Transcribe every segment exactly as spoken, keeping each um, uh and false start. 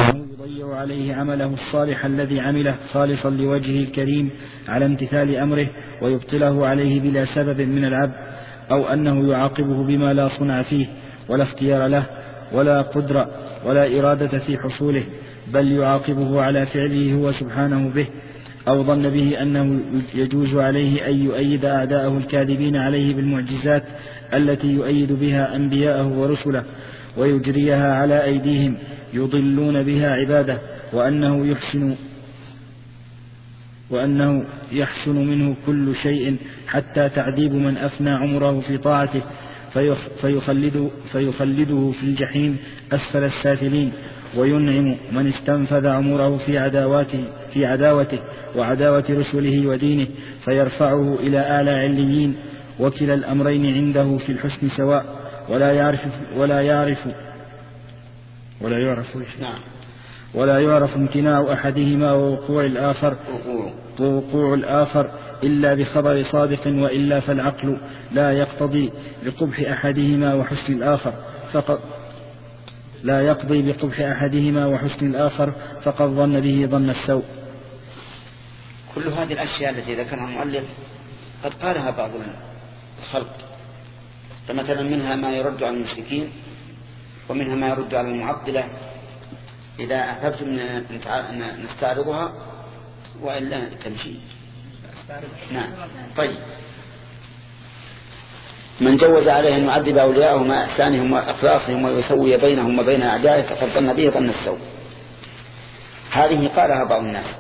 يضيع عليه عمله الصالح الذي عمله خالصا لوجهه الكريم على امتثال أمره ويبطله عليه بلا سبب من العبد، أو أنه يعاقبه بما لا صنع فيه ولا اختيار له ولا قدرة ولا إرادة في حصوله، بل يعاقبه على فعله هو سبحانه به، أو ظن به أنه يجوز عليه أن يؤيد أعداءه الكاذبين عليه بالمعجزات التي يؤيد بها أنبياءه ورسله ويجريها على أيديهم يضلون بها عباده، وأنه يحسن وأنه يحسن منه كل شيء حتى تعذيب من أفنى عمره في طاعته فيخلده, فيخلده في الجحيم أسفل السافلين، وينعم من استنفذ عمره في عداوته, في عداوته وعداوة رسله ودينه فيرفعه إلى أعلى عليين. وكلا الأمرين عنده في الحسن سواء، ولا يعرف ولا يعرف ولا يعرف نعم ولا يعرف امتناع أحدهما ووقوع الآخر ووقوع الآخر إلا بخبر صادق، وإلا فالعقل لا يقتضي بقبح أحدهما وحسن الآخر فقط لا يقضي بقبح أحدهما وحسن الآخر فقد ظن به ظن السوء. كل هذه الأشياء التي ذكرها المؤلف قد قالها بعض الخلق، فمثلا منها ما يرد على المشركين، ومنها ما يرد على المعطلة إذا أحببتم نستعرضها وإلا تمشي. نعم. طيب، من جوز عليه أن يعذب أولياءه مع إحسانهم وإخلاصهم ويسوي بينهم وبين أعدائه فقد ظن به ظن السوء. هذه قالها بعض الناس،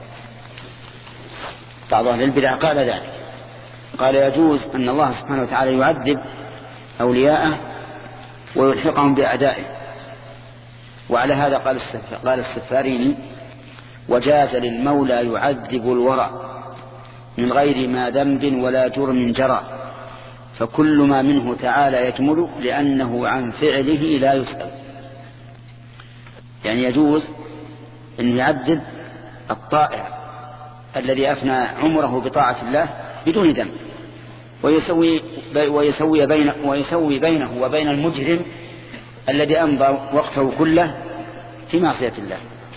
بعض أهل البدع قال ذلك، قال يجوز أن الله سبحانه وتعالى يعذب أولياءه ويلحقهم بأعدائه. وعلى هذا قال قال السفاريني: وجاز للمولى يعذب الورى من غير ما ذنب ولا جرم جرى، فكل ما منه تعالى يجمل لأنه عن فعله لا يسأل. يعني يجوز أن يعذب الطائع الذي أفنى عمره بطاعة الله بدون ذنب، ويسوي, ويسوي, بين ويسوي بينه وبين المجرم الذي أمضى وقته كله في معصية الله.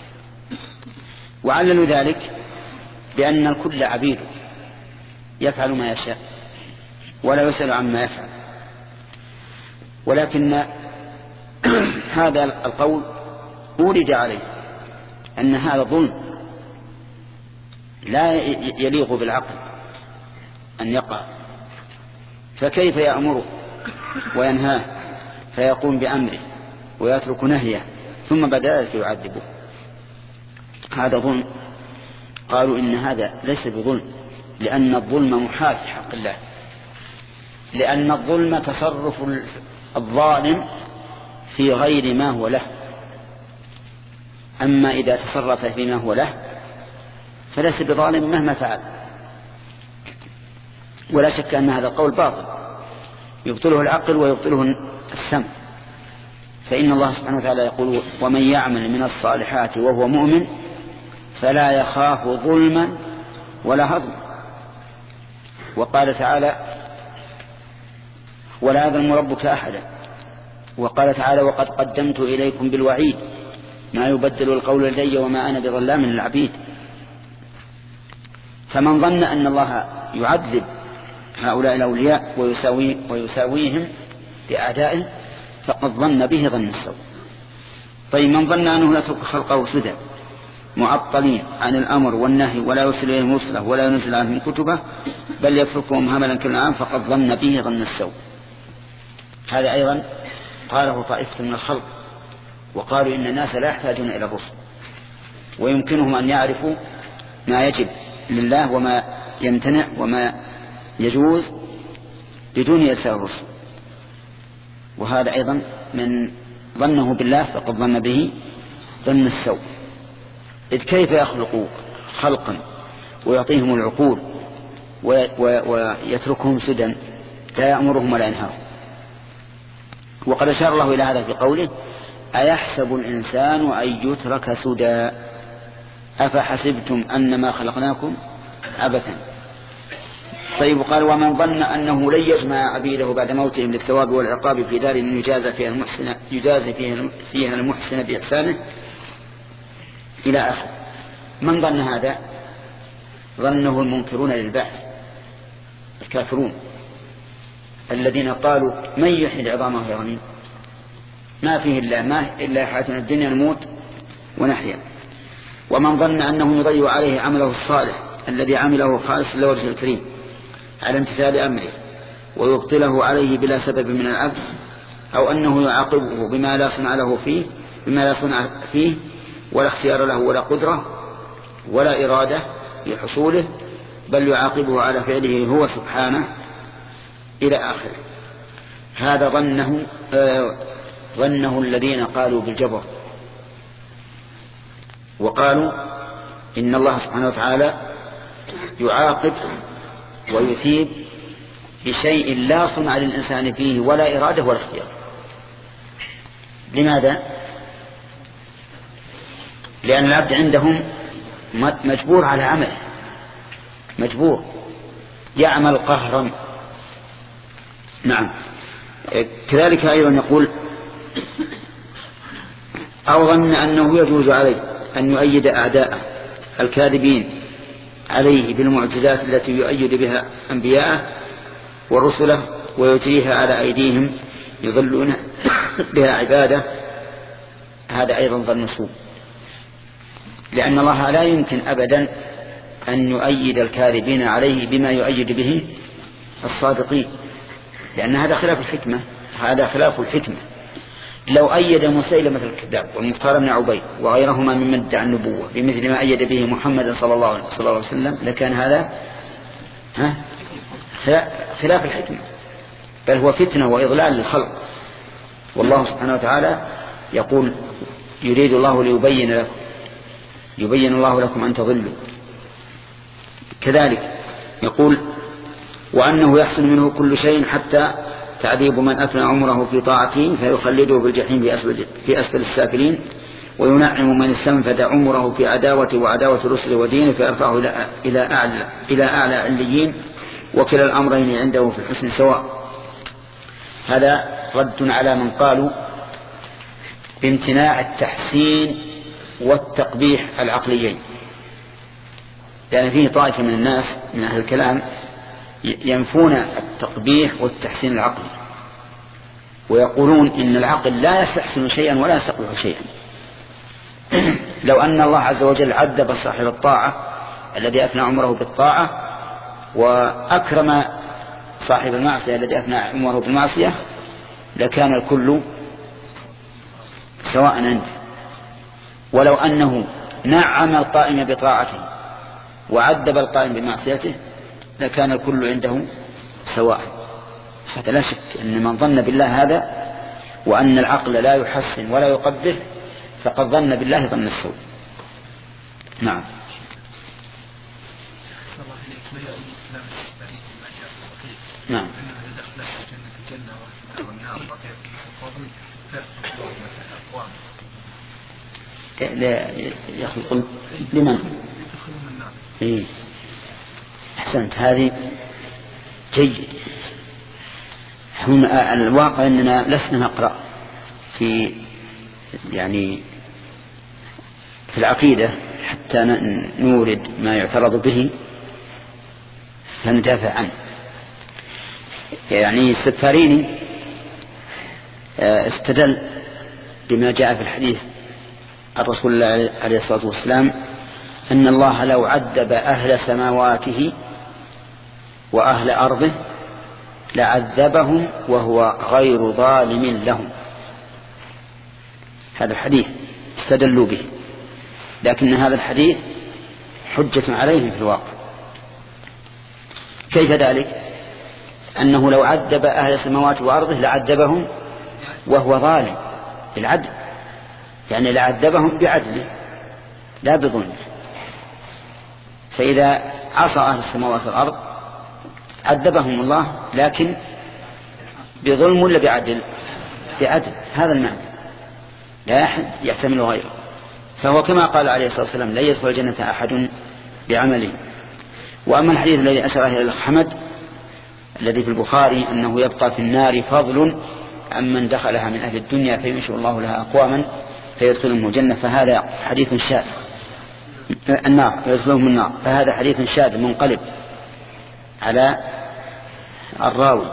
وعللوا ذلك بأن الكل عبيد يفعل ما يشاء ولا يسأل عما يفعل، ولكن هذا القول أورد عليه أن هذا ظلم لا يليق بالعقل أن يقع، فكيف يأمره وينهاه فيقوم بأمره ويترك نهيه ثم بعد ذلك يعذبه؟ هذا ظلم. قالوا إن هذا ليس بظلم، لأن الظلم محال في حق الله، لأن الظلم تصرف الظالم في غير ما هو له، أما إذا تصرف فيما هو له فليس بظالم مهما فعل. ولا شك أن هذا القول باطل يبطله العقل ويبطله السمع، فإن الله سبحانه وتعالى يقول: ومن يعمل من الصالحات وهو مؤمن فلا يخاف ظلما ولا هضما. وقال تعالى: ولا يظلم ربك أحدا. وقال تعالى: وقد قدمت إليكم بالوعيد ما يبدل القول لدي وما أنا بظلام للعبيد. فمن ظن أن الله يعذب هؤلاء الأولياء ويساوي ويساويهم بأعدائه فقد ظن به ظن السوء. طيب، من ظن أنه يترك خلقه سدى معطلين عن الأمر والنهي ولا يرسل إليهم رسله ولا ينزل عنهم كتبه بل يتركهم هملا كالأنعام فقد ظن به ظن السوء. هذا أيضا قاله طائفة من الخلق، وقالوا إن الناس لا يحتاجون إلى الرسل ويمكنهم أن يعرفوا ما يجب لله وما يمتنع وما يجوز بدون إرسال الرسل. وهذا أيضا من ظنه بالله فقد ظن به ظن السوء. إذ كيف يخلق خلقا ويعطيهم العقول ويتركهم سدى لا يأمرهم ولا ينهاهم؟ وقد أشار الله إلى هذا في قوله: أيحسب الإنسان أن يترك سدى أفحسبتم أنما خلقناكم عبثا. طيب، قال: ومن ظن أنه لن يجمع عبيده بعد موتهم للثواب والعقاب في دار يجازى فيها المحسن يجازى فيها المحسن بإحسانه إلى آخر. من ظن هذا؟ ظنه المنكرون للبعث الكافرون الذين قالوا من يحيي العظام وهي رميم، ما فيه إلا ما إلا حياتنا الدنيا نموت ونحيا. ومن ظن أنه يضيع عليه عمله الصالح الذي عمله خالص لوجه الكريم على امتثال أمره ويبطله عليه بلا سبب من العبد، أو أنه يعاقبه بما لا صنع له فيه بما لا صنع فيه ولا اختيار له ولا قدرة ولا إرادة لحصوله، بل يعاقبه على فعله هو سبحانه إلى آخره. هذا ظنه آه ظنه الذين قالوا بالجبر، وقالوا إن الله سبحانه وتعالى يعاقب ويثيب بشيء لا صنع للإنسان فيه ولا إرادة ولا اختيار. لماذا؟ لأن العبد عندهم مجبور على عمله، مجبور يعمل قهرا. نعم. كذلك أيضا يقول أو ظن أنه يجوز عليه أن يؤيد أعداءه الكاذبين عليه بالمعجزات التي يؤيد بها أنبياءه ورسله ويجريها على أيديهم يضلون بها عباده. هذا أيضا ظن سوء، لأن الله لا يمكن أبدا أن يؤيد الكاذبين عليه بما يؤيد به الصادقين، لأن هذا خلاف الحكمة هذا خلاف الحكمة. لو أيد مسيلمة الكذاب والمختار بن عبيد وغيرهما ممن ادعى النبوة بمثل ما أيد به محمد صلى الله عليه وسلم لكان هذا ها خلاف الحكمة، بل هو فتنة وإضلال للخلق. والله سبحانه وتعالى يقول يريد الله ليبين لكم يبين الله لكم أن تضلوا. كذلك يقول وأنه يحصل منه كل شيء حتى تعذيب من أفنى عمره في طاعته فيخلده بالجحيم في أسفل السافلين، وينعم من استنفد عمره في عداوة وعداوة رسله ودينه فيرفعه إلى أعلى إلى أعلى عليين، وكلا الأمرين عنده في الحسن سواء. هذا رد على من قالوا بامتناع التحسين والتقبيح العقليين، لأن فيه طائفة من الناس من أهل الكلام ينفون التقبيح والتحسين العقلي، ويقولون إن العقل لا يستحسن شيئا ولا يستقبح شيئا. لو أن الله عز وجل عذب صاحب الطاعة الذي أفنى عمره بالطاعة وأكرم صاحب المعصية الذي أفنى عمره بالمعصية لكان الكل سواء عنده. ولو أنه نعم القائم بطاعته وعذب القائم بمعصيته لكان الكل عنده سواء. هذا لا شك أن من ظن بالله هذا وأن العقل لا يحسن ولا يقبح فقد ظن بالله ظن السوء. نعم. نعم. لا يخلق لمن؟ إيه. أحسنت، هذه جيد. هنا الواقع أننا لسنا نقرأ في يعني في العقيدة حتى نورد ما يعترض به فندافع عنه. يعني السفاريني استدل بما جاء في الحديث عن رسول الله عليه الصلاة والسلام أن الله لو عذب أهل سماواته وأهل أرضه لعذبهم وهو غير ظالم لهم. هذا الحديث استدلوا به، لكن هذا الحديث حجة عليهم في الواقع. كيف ذلك؟ أنه لو عذب أهل السماوات وأرضه لعذبهم وهو ظالم بالعدل، يعني لعذبهم بعدله لا بظلم. فإذا عصى أهل السماوات والأرض عذبهم الله لكن بظلم ولا بعدل؟ بعدل. هذا المعنى، لا أحد يحتمل غيره. فهو كما قال عليه الصلاة والسلام لا يدخل الجنة أحد بعمله. وأما الحديث الذي أشار إلى الحمد الذي في البخاري أنه يبقى في النار فضل عمن دخلها من أهل الدنيا فينشئ الله لها أقواما فيدخلهم الجنة، فهذا حديث شاذ النار ويدخلهم النار، فهذا حديث شاذ منقلب على الراوي.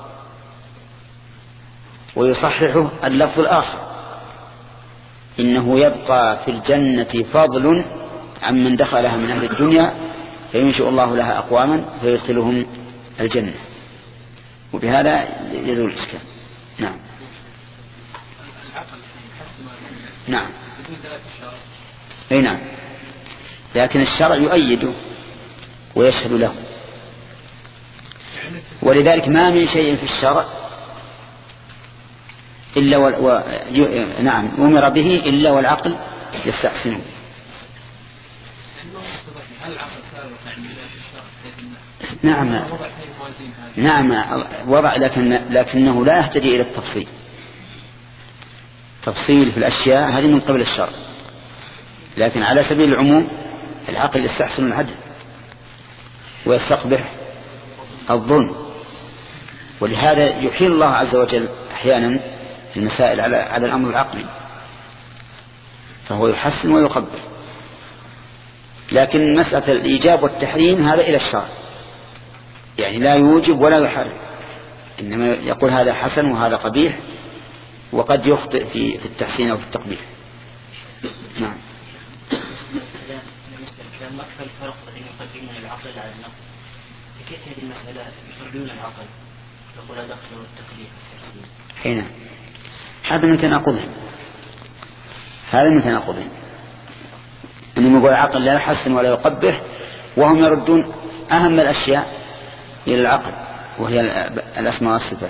ويصححه اللفظ الآخر: إنه يبقى في الجنة فضل عمن دخلها من أهل الدنيا فينشئ الله لها أقواما فيدخلهم الجنة. وبهذا يزول الإشكال. نعم نعم أي نعم، لكن الشرع يؤيده ويشهد له. ولذلك ما من شيء في الشرع إلا و... و... ي... نعم أمر به إلا والعقل يستحسنه. نعم نعم وضع، لكن لكنه لا يحتاج إلى التفصيل. تفصيل في الأشياء هذه من قبل الشرع، لكن على سبيل العموم العقل يستحسن العدل ويستقبح الظلم. ولهذا يحيل الله عز وجل أحيانا في المسائل على على الأمر العقلي، فهو يحسن ويقبح. لكن مسألة الإيجاب والتحريم هذا إلى الشرع، يعني لا يوجب ولا يحرم، إنما يقول هذا حسن وهذا قبيح، وقد يخطئ في التحسين أو في التقبيح. نعم. لما أكثر الفرق الذين يقدمون العقل على النقل، كيف هذه المسألة يفردون العقل يقول دخلوا التقليد والتحسين؟ حين هذا من تناقضهم، هذا من تناقضهم أنهم يقول العقل لا يحسن ولا يقبح، وهم يردون أهم الأشياء إلى العقل وهي الأسماء والصفات.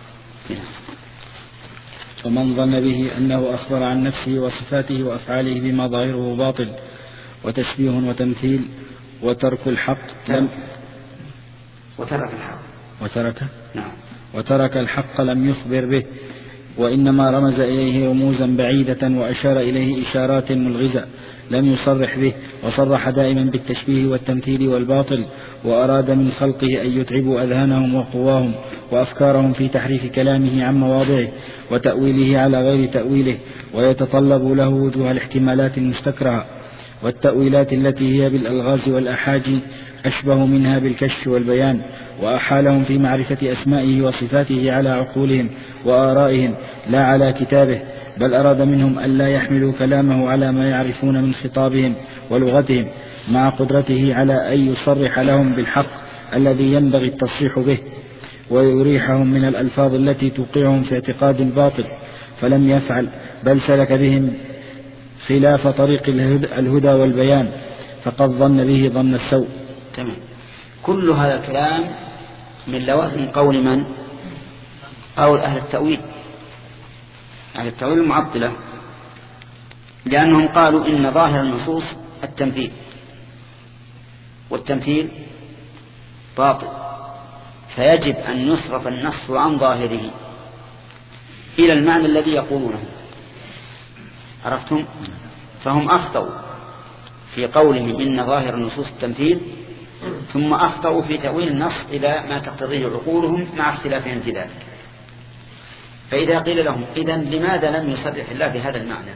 ومن ظن به أنه أخبر عن نفسه وصفاته وأفعاله بما ظاهره باطل وتشبيه وتمثيل وترك الحق لم وترك الحق وترك نعم وترك الحق لم يخبر به، وإنما رمز إليه رموزا بعيدة وأشار إليه إشارات ملغزة لم يصرح به، وصرح دائما بالتشبيه والتمثيل والباطل، وأراد من خلقه أن يتعبوا أذهانهم وقواهم وأفكارهم في تحريف كلامه عن مواضعه وتأويله على غير تأويله، ويتطلب له وجوه الاحتمالات المستكرهة والتأويلات التي هي بالألغاز والأحاجي أشبه منها بالكشف والبيان، وأحالهم في معرفة أسمائه وصفاته على عقولهم وآرائهم لا على كتابه، بل أراد منهم أن لا يحملوا كلامه على ما يعرفون من خطابهم ولغتهم، مع قدرته على أن يصرح لهم بالحق الذي ينبغي التصريح به، ويريحهم من الألفاظ التي توقعهم في اعتقاد باطل، فلم يفعل، بل سلك بهم خلاف طريق الهدى والبيان، فقد ظن به ظن السوء. تمام. كل هذا الكلام من لوازم قول من؟ قول أهل التأويل، أهل التأويل المعطلة، لأنهم قالوا إن ظاهر النصوص التمثيل، والتمثيل باطل، فيجب أن يصرف النص عن ظاهره إلى المعنى الذي يقولونه. عرفتم؟ فهم أخطأوا في قولهم إن ظاهر النصوص التمثيل، ثم أخطأوا في تأويل النص إلى ما تقتضيه عقولهم مع اختلافهم في ذلك. فإذا قيل لهم إذن لماذا لم يصرح الله بهذا المعنى؟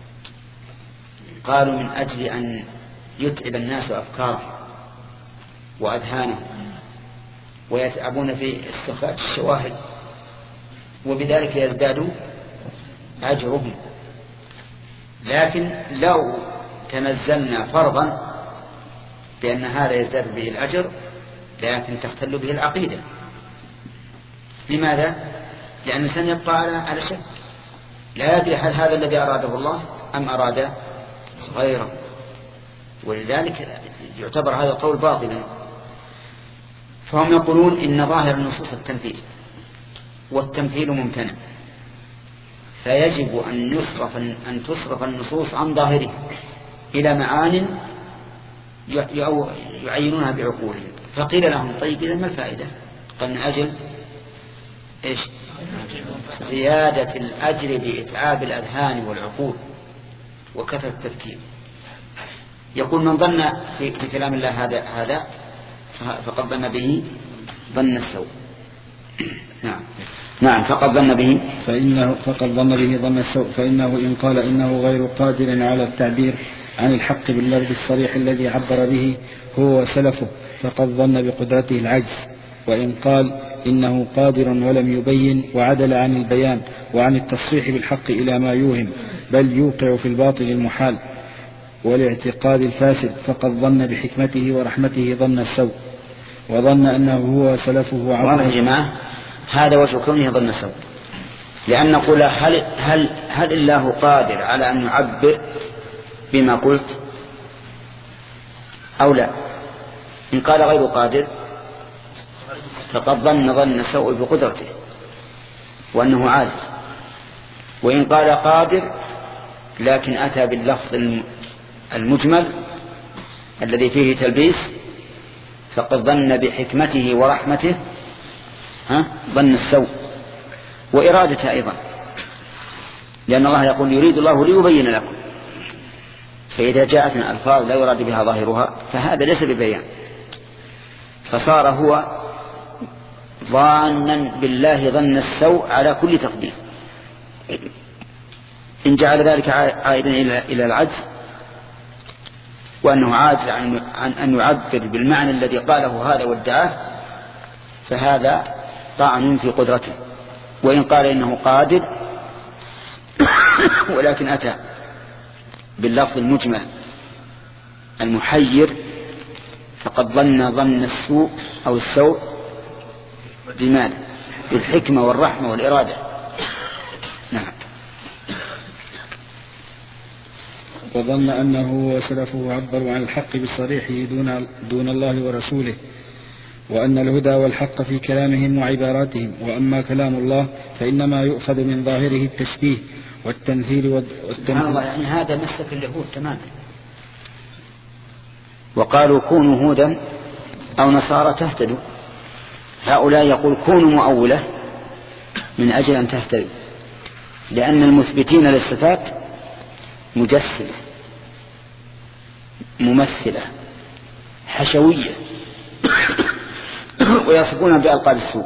قالوا من أجل أن يتعب الناس أفكارهم وأذهانهم ويتعبون في استخراج الشواهد، وبذلك يزدادوا أجرهم. لكن لو تنزلنا فرضا بأن هذا يزداد به الأجر، لكن تختل به العقيدة. لماذا؟ لأن الإنسان يبقى على شك، لا يدري هل هذا الذي أراده الله أم أراد غيره، ولذلك يعتبر هذا القول باطلا. فهم يقولون إن ظاهر النصوص التمثيل، والتمثيل ممتنع، فيجب أن يصرف أن تصرف النصوص عن ظاهره إلى معان يعينونها بعقولهم. فقيل لهم طيب إذا ما الفائدة؟ قال من أجل إيش؟ زيادة الأجر بإتعاب الأذهان والعقول وكثرة التفكير. يقول من ظن في كلام الله هذا هذا فقد ظن به ظن السوء. نعم نعم فقد ظن به فإنه فقد ظن به ظن السوء، فإنه إن قال إنه غير قادر على التعبير عن الحق باللفظ الصريح الذي عبر به هو وسلفه فقد ظن بقدرته العجز، وإن قال إنه قادر ولم يبين وعدل عن البيان وعن التصريح بالحق إلى ما يوهم بل يوقع في الباطل المحال والاعتقاد الفاسد فقد ظن بحكمته ورحمته ظن السوء، وظن أنه هو وسلفه عبر. يا جماعة هذا وجه كونه ظن السوء، لأن نقول هل, هل, هل الله قادر على أن يعبر بما قلت أو لا؟ إن قال غير قادر فقد ظن ظن السوء بقدرته وأنه عاجز، وإن قال قادر لكن أتى باللفظ المجمل الذي فيه تلبيس فقد ظن بحكمته ورحمته ها ظن السوء وإرادته أيضا، لأن الله يقول يريد الله ليبين لكم، فإذا جاءتنا ألفاظ لا يراد بها ظاهرها فهذا ليس ببيان، فصار هو ظانا بالله ظن السوء على كل تقدير. إن جعل ذلك عائدا إلى العجز وأنه عاجز عن أن يعبر بالمعنى الذي قاله هذا وادعاه فهذا طعن في قدرته، وإن قال إنه قادر ولكن أتى باللفظ المجمل المحير فقد ظن ظن السوء أو السوء بماذا؟ بالحكمة والرحمة والإرادة. نعم. وظن أنه وسلفه عبروا عن الحق بالصريح دون, دون الله ورسوله، وأن الهدى والحق في كلامهم وعباراتهم، وأما كلام الله فإنما يؤخذ من ظاهره التشبيه والتمثيل والتمثيل. يعني هذا مسك اليهود تماما، وقالوا كونوا هودا أو نصارى تهتدوا، هؤلاء يقول كونوا مؤولة من أجل أن تهتدوا، لأن المثبتين للصفات مجسمة ممثلة حشوية ويصفونها بألقاب السوء.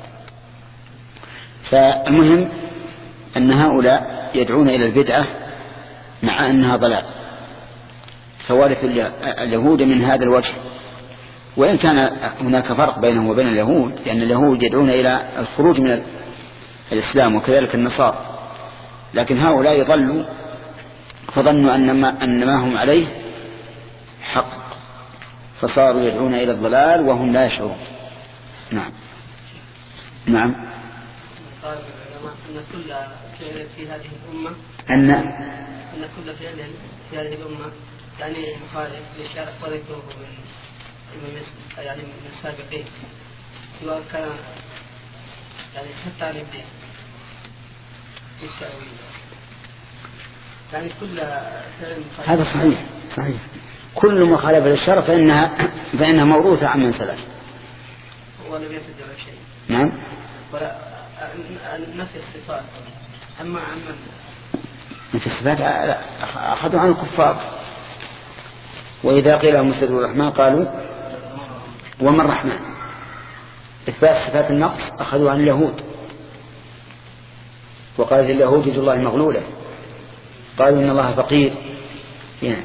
فالمهم أن هؤلاء يدعون إلى البدعة مع أنها ضلال، فوارث اليهود من هذا الوجه، وإن كان هناك فرق بينهم وبين اليهود، لأن اليهود يدعون إلى الخروج من الإسلام وكذلك النصارى، لكن هؤلاء ضلوا فظنوا أن ما, أن ما هم عليه حق فصاروا يدعون إلى الضلال وهم لا يشعرون. نعم. نعم. قال العلماء أن كل فعل في هذه الأمة أن أن كل فعل في هذه الأمة يعني مخالف للشرع وذكره من يعني من السابقين، سواء كان يعني حتى عن الدين بالتأويل، يعني كل فعل هذا صحيح صحيح كل مخالفة للشرع فإنها فإنها موروثة عن من سلف ولم يفد ولا شيء. نعم. ولا نفي الصفات أما عن نفي الصفات أخذوا عن الكفار، وإذا قيل لهم اسجدوا للرحمن قالوا وما الرحمن. إثبات صفات النقص أخذوا عن اليهود، وقالت اليهود يد الله مغلولة، قالوا إن الله فقير. يعني.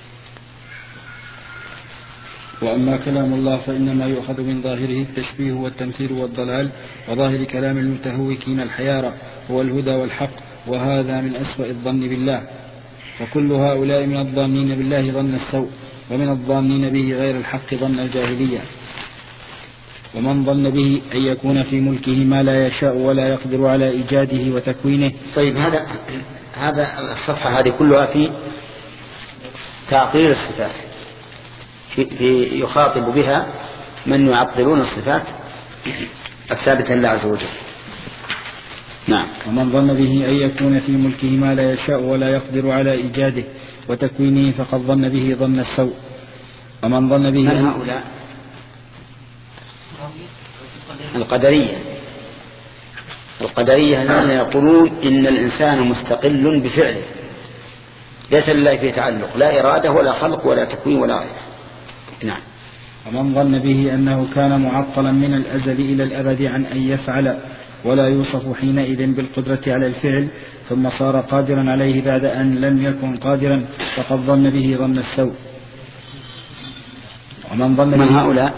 وأما كلام الله فإنما يؤخذ من ظاهره التشبيه والتمثيل والضلال، وظاهر كلام المتهوكين الحيارى هو الهدى والحق، وهذا من أسوأ الظن بالله. وكل هؤلاء من الظانين بالله ظن السوء، ومن الظانين به غير الحق ظن الجاهلية. ومن ظن به أن يكون في ملكه ما لا يشاء ولا يقدر على إيجاده وتكوينه. طيب هذا هذا الصفحة هذه كلها في تعطيل الصفات، في, في يخاطب بها من يعطلون الصفات الثابتة لله عز وجل. نعم. ومن ظن به أن يكون في ملكه ما لا يشاء ولا يقدر على إيجاده وتكوينه فقد ظن به ظن السوء. ومن ظن به من هؤلاء؟ القدرية. القدرية الذين يقولون إن الإنسان مستقل بفعله، ليس لله فيه تعلق، لا إرادة ولا خلق ولا تكوين ولا غيره. نعم. ومن ظن به أنه كان معطلا من الأزل إلى الأبد عن أن يفعل ولا يوصف حينئذ بالقدرة على الفعل، ثم صار قادرا عليه بعد أن لم يكن قادرا، فقد ظن به ظن السوء. ومن ظن من هؤلاء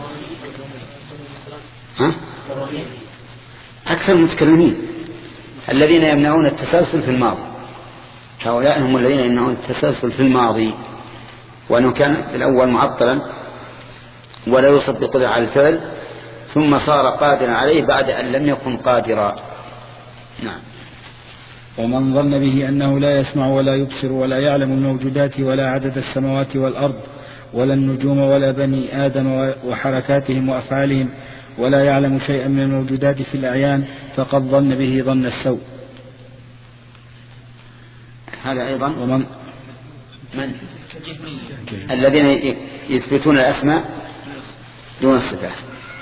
ها؟ أكثر المتكلمين الذين يمنعون التسلسل في الماضي، هؤلاء هم الذين يمنعون التسلسل في الماضي، وأنه كان الأول معطلا ولا يوصف بقدرة على الفعل، ثم صار قادرا عليه بعد أن لم يكن قادرا. نعم. ومن ظن به أنه لا يسمع ولا يبصر ولا يعلم الموجودات ولا عدد السماوات والأرض ولا النجوم ولا بني آدم وحركاتهم وأفعالهم ولا يعلم شيئا من الموجودات في الأعيان، فقد ظن به ظن السوء. هذا أيضا ومن من الذين يثبتون الأسماء دون الصفات.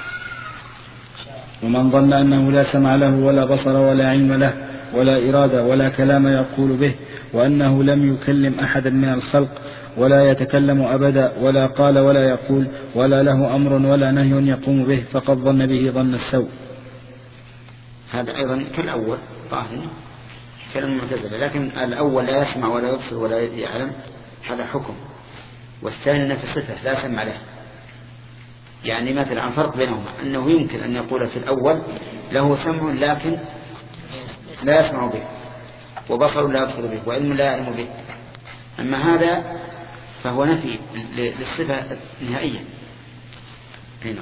ومن ظن أنه لا سمع له ولا بصر ولا علم له ولا إرادة ولا كلام يقول به، وأنه لم يكلم أحدا من الخلق ولا يتكلم أبدا ولا قال ولا يقول ولا له أمر ولا نهي يقوم به، فقد ظن به ظن السوء. هذا أيضا كالأول ظاهر كلام المعتزلة، لكن الأول لا يسمع ولا يبصر ولا يعلم هذا حكم، والثاني نفي صفة لا سمع له. يعني مثلا عن فرق بينهما أنه يمكن أن يقول في الأول له سمع لكن لا يسمع به، وبصر لا يبصر به، وعلم لا يعلم به. أما هذا فهو نفي للصفة نهائيا. هنا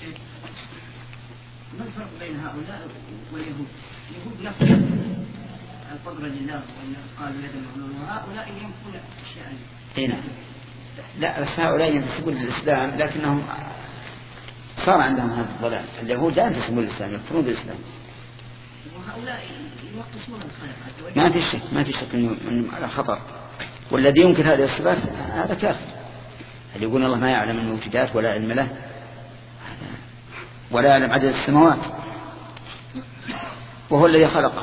ما الفرق بين هؤلاء واليهود؟ اليهود نفي القدرة لله وأن قالوا يد المغلول، وهؤلاء ينفون أشياء. هنا لا، بس هؤلاء ينتسبون للإسلام لكنهم صار عندهم هذا الضلال. اليهود لا ينتسبون للإسلام، يكفرون بالإسلام. وهؤلاء يوقفون الخلق. ما في شك ما في شك إنه على خطر، والذي يمكن هذه الصفات هذا كافر. اللي يقول الله ما يعلم الموجودات ولا علم له ولا يعلم عدد السماوات وهو الذي خلقه.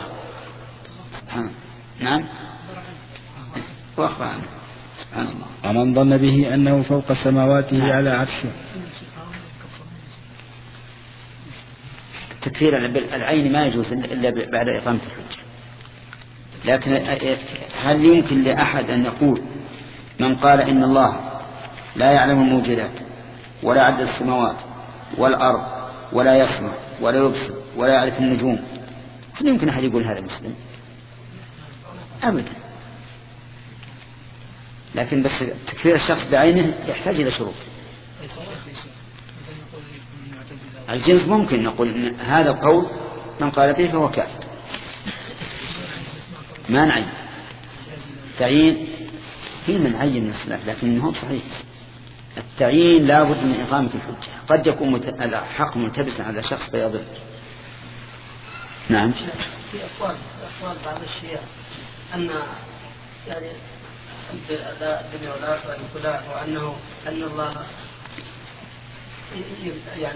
نعم. وأخبر عنه سبحان الله. ومن ظن به أنه فوق سماواته نعم. على عرشه. تكفير العين ما يجوز إلا بعد إقامة الحجة. لكن هل يمكن لأحد أن يقول من قال إن الله لا يعلم الموجودات ولا عدد السماوات والأرض ولا يسمع ولا يبصر ولا يعرف النجوم، هل يمكن أحد يقول هذا مسلم؟ أبدا. لكن بس تكفير الشخص بعينه يحتاج إلى شروط. الجنس ممكن نقول إن هذا القول من قال به فهو كافر، ما نعين تعيين في من عين الصلاة، لكنه هو صحيح. التعيين لا بد من إقامة الحجة، قد يكون الحق ملتبسا على شخص فيضل. نعم. في أقوال أقوال بعض الشيعة أن يعني الدنيا والآخرة كلها، وأنه أن الله يعني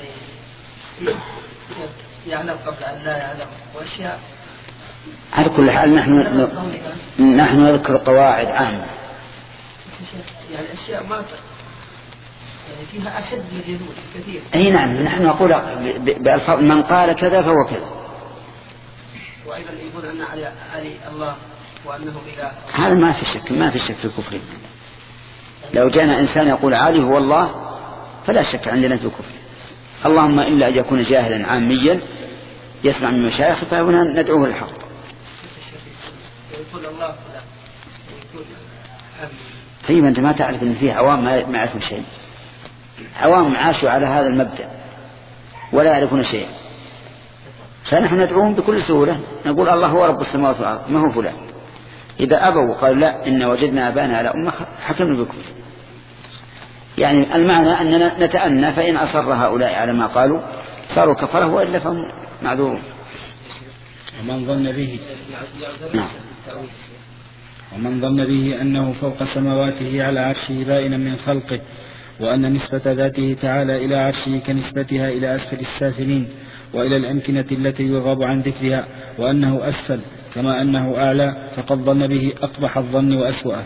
يعلم قبل أن لا يعلم، وأشياء. على كل حال نحن نحن نذكر قواعد عامة، يعني أشياء ما يعني فيها أشد من الجنود كثير. أي نعم، نحن نقول بألفاظ من قال كذا فهو كذا. وأيضا يقول أن علي, علي الله وأنه إله. هذا ما في شك ما في شك في الكفر. لو جاءنا إنسان يقول علي هو الله فلا شك عندنا في الكفر، اللهم إلا أن يكون جاهلا عاميا يسمع من مشايخ فهنا ندعوه للحق. يقول الله لا يقول طيب أنت ما تعرف أن فيه عوام ما يعرفون شيء، عوام عاشوا على هذا المبدأ ولا يعرفون شيء، فنحن ندعوهم بكل سهولة نقول الله هو رب السماوات والأرض ما هو فلان. إذا أبوا وقالوا لا إن وجدنا آباءنا على أمة حكمنا بكم. يعني المعنى أننا نتأنى، فإن أصر هؤلاء على ما قالوا صاروا كفره وإلا فهم معذورون. ومن ظن به نعم. ومن ظن به أنه فوق سماواته على عرشه بائنا من خلقه، وأن نسبة ذاته تعالى إلى عرشه كنسبتها إلى أسفل السافلين وإلى الأمكنة التي يرغب عن ذكرها، وأنه أسفل كما أنه أعلى، فقد ظن به أقبح الظن وأسوأه.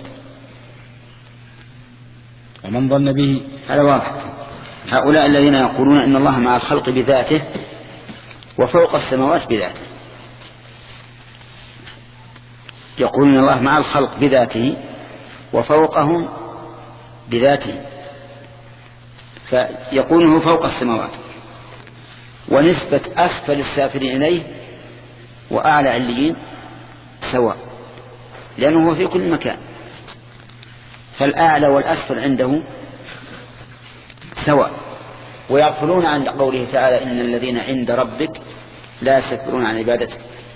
ومن ظن به هذا واضح. هؤلاء الذين يقولون إن الله مع الخلق بذاته وفوق السماوات بذاته. يقولون الله مع الخلق بذاته وفوقهم بذاته، فيكونه فوق السماوات. ونسبة أسفل السافلين إليه وأعلى عليين سواء، لأنه هو في كل مكان، فالأعلى والأسفل عنده سواء. ويغفلون عن قوله تعالى إن الذين عند ربك لا يستكبرون عن عبادته،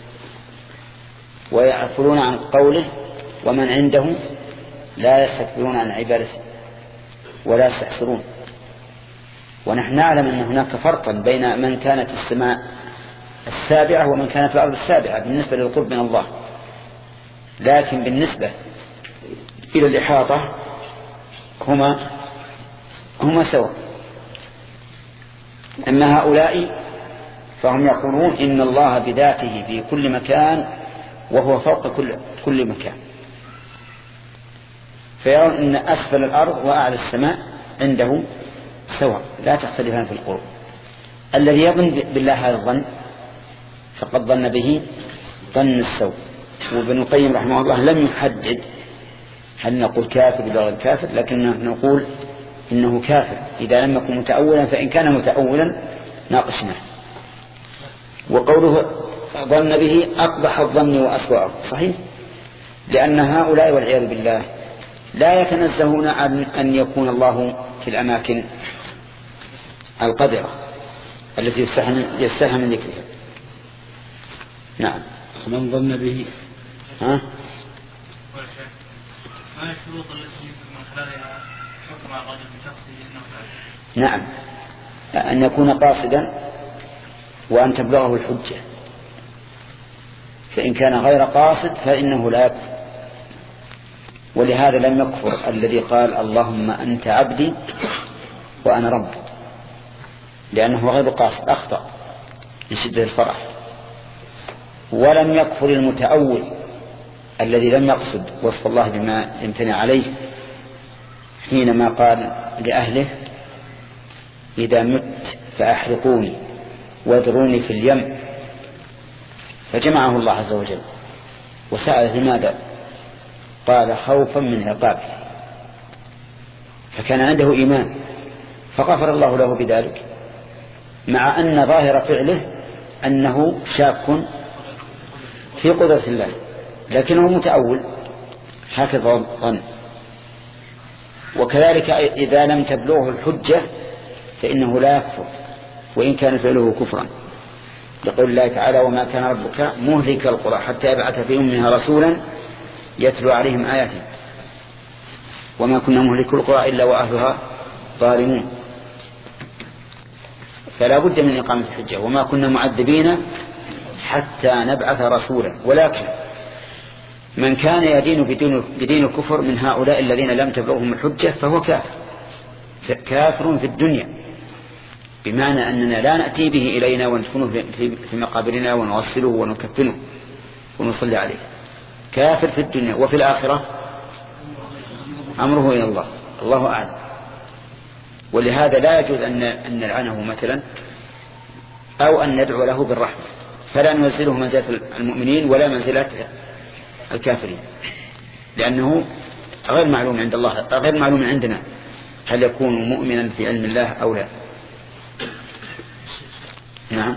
ويغفلون عن قوله ومن عنده لا يستكبرون عن عبادته ولا يستحسرون. ونحن نعلم أن هناك فرقا بين من كانت السماء السابعة ومن كانت الأرض السابعة بالنسبة للقرب من الله، لكن بالنسبة إلى الإحاطة هما هما سواء. أما هؤلاء فهم يقولون إن الله بذاته في كل مكان وهو فوق كل, كل مكان، فيرون أن أسفل الأرض وأعلى السماء عنده سواء لا تختلفان في القرب. الذي يظن بالله هذا الظن فقد ظن به ظن السوء. وابن القيم رحمه الله لم يحدد هل نقول كافر ولا غير كافر، لكن نقول إنه كافر إذا لم يكن متأولا، فإن كان متأولا ناقشناه. وقوله ظن به أقبح الظن وأسوأه صحيح، لأن هؤلاء والعياذ بالله لا يتنزهون عن أن يكون الله في الأماكن القذرة التي يستحى من ذكرها. نعم. من ظن به ها؟ ما الشروط التي من خلالها حكم على الرجل بشخصه انه كافر؟ نعم، أن يكون قاصدا وأن تبلغه الحجة، فإن كان غير قاصد فإنه لا يكفر. ولهذا لم يكفر الذي قال اللهم أنت عبدي وأنا ربك، لأنه غير قاصد أخطأ لشدة الفرح. ولم يكفر المتأول الذي لم يقصد وصف الله بما يمتنع عليه حينما قال لأهله إذا مت فأحرقوني وادروني في اليم، فجمعه الله عز وجل وسأل لماذا؟ قال خوفا من عقابه، فكان عنده إيمان فغفر الله له بذلك، مع أن ظاهر فعله أنه شاك في قدرة الله، لكنه متأول هكذا ظن. وكذلك إذا لم تبلغه الحجة فإنه لا يكفر وإن كان فعله كفرا، يقول الله تعالى وما كان ربك مهلك القرى حتى يبعث في أمها رسولا يتلو عليهم آياته وما كنا مهلك القرى إلا وأهلها ظالمون. فلا بد من إقامة الحجة، وما كنا معذبين حتى نبعث رسولا. ولكن من كان يدين بدين, بدين الكفر من هؤلاء الذين لم تبلغهم الحجة فهو كافر كافر في الدنيا، بمعنى أننا لا نأتي به إلينا وندفنه في مقابرنا ونغسله ونكفنه ونصلي عليه. كافر في الدنيا، وفي الآخرة أمره إلى الله، الله أعلم. ولهذا لا يجوز أن نلعنه مثلا أو أن ندعو له بالرحمة، فلا ننزله منزلة المؤمنين ولا منزلة الكافرين، لأنه غير معلوم عند الله، غير معلوم عندنا هل يكون مؤمنا في علم الله أو لا. نعم.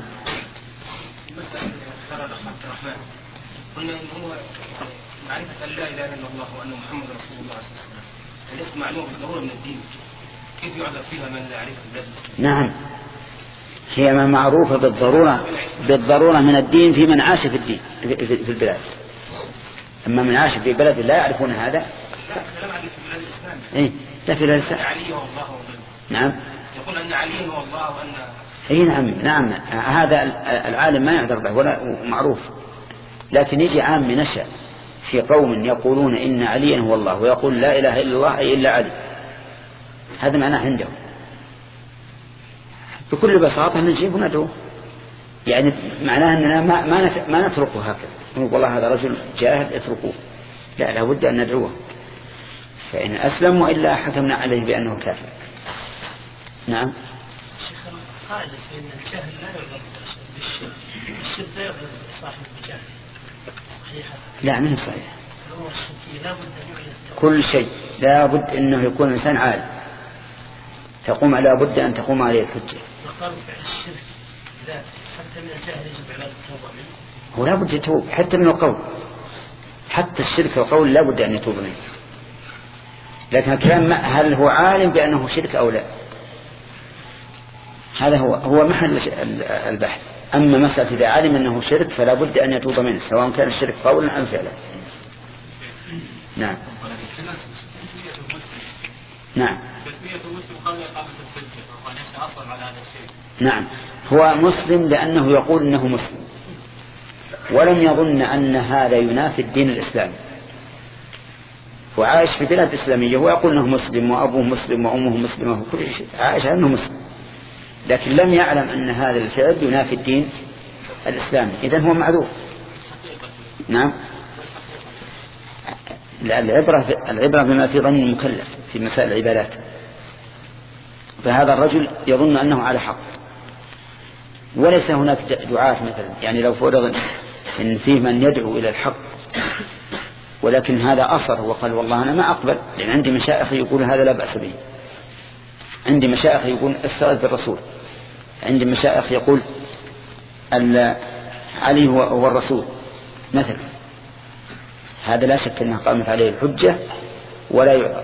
قلنا إن هو معرفة أن لا إله إلا الله وأن محمد رسول الله صلى الله عليه وسلم وليس معلومة بالضرورة من الدين، كيف يعذر فيها من لا يعرف البلاد؟ نعم، هي ما معروفة بالضرورة بالضرورة من الدين في من عاش في الدين في البلاد. أما من عاش في بلد لا يعرفون هذا. لا كلام عن في بلاد الإسلام. إيه لا في بلاد الإسلام. علي هو الله وبلد. نعم. يقول أن علي هو الله وأن. إيه نعم نعم، هذا العالم ما يعذر به ولا معروف، لكن يجي عام نشأ في قوم يقولون إن عليا هو الله ويقول لا إله إلا الله أي إلا علي، هذا معناه عنده. بكل بساطة نجيب وندعوه، يعني معناه أننا ما ما ما نتركه هكذا نقول والله هذا رجل جاهل اتركوه، لا لابد أن ندعوه، فإن أسلم وإلا حكمنا عليه بأنه كافر. نعم. شيخ قاعدة في أن الجهل لا يعذر بالرسول. بالشرك الشرك لا يغفر صاحب بجهل صحيح؟ لا ما هي صحيح. كل شيء لا بد أنه يكون إنسان عالم تقوم لا بد أن تقوم عليه الحجة. وقالوا فعل الشرك لا حتى من الجاهل يجب على التوبة منه. هو لا بد يتوب حتى من القول، حتى الشرك والقول لا بد أن يتوب منه. لكن الكلام هل هو عالم بأنه شرك أو لا، هذا هو هو محل البحث. أما مسألة إذا علم أنه شرك فلا بد أن يتوب منه سواء كان الشرك قولا أم فعلا. نعم نعم نعم هو مسلم لأنه يقول أنه مسلم ولم يظن أن هذا ينافي الدين الإسلامي، وعايش في بلاد إسلامية ويقول أنه مسلم وأبوه مسلم وأمه مسلمة وكل شيء، عايش أنه مسلم، لكن لم يعلم أن هذا الفعل ينافي الدين الإسلامي، إذن هو معذور. نعم العبرة العبرة بما في ظن المكلف في مسائل العبادات. فهذا الرجل يظن أنه على حق وليس هناك دعاة مثلا، يعني لو فرض إن فيه من يدعو إلى الحق ولكن هذا أصر وقال والله أنا ما أقبل، لأن عندي مشايخ يقول هذا لا بأس به، عندي مشايخ يقول استغث بالرسول، عندي مشايخ يقول علي هو الرسول مثلا، هذا لا شك أنها قامت عليه الحجة ولا يعذر.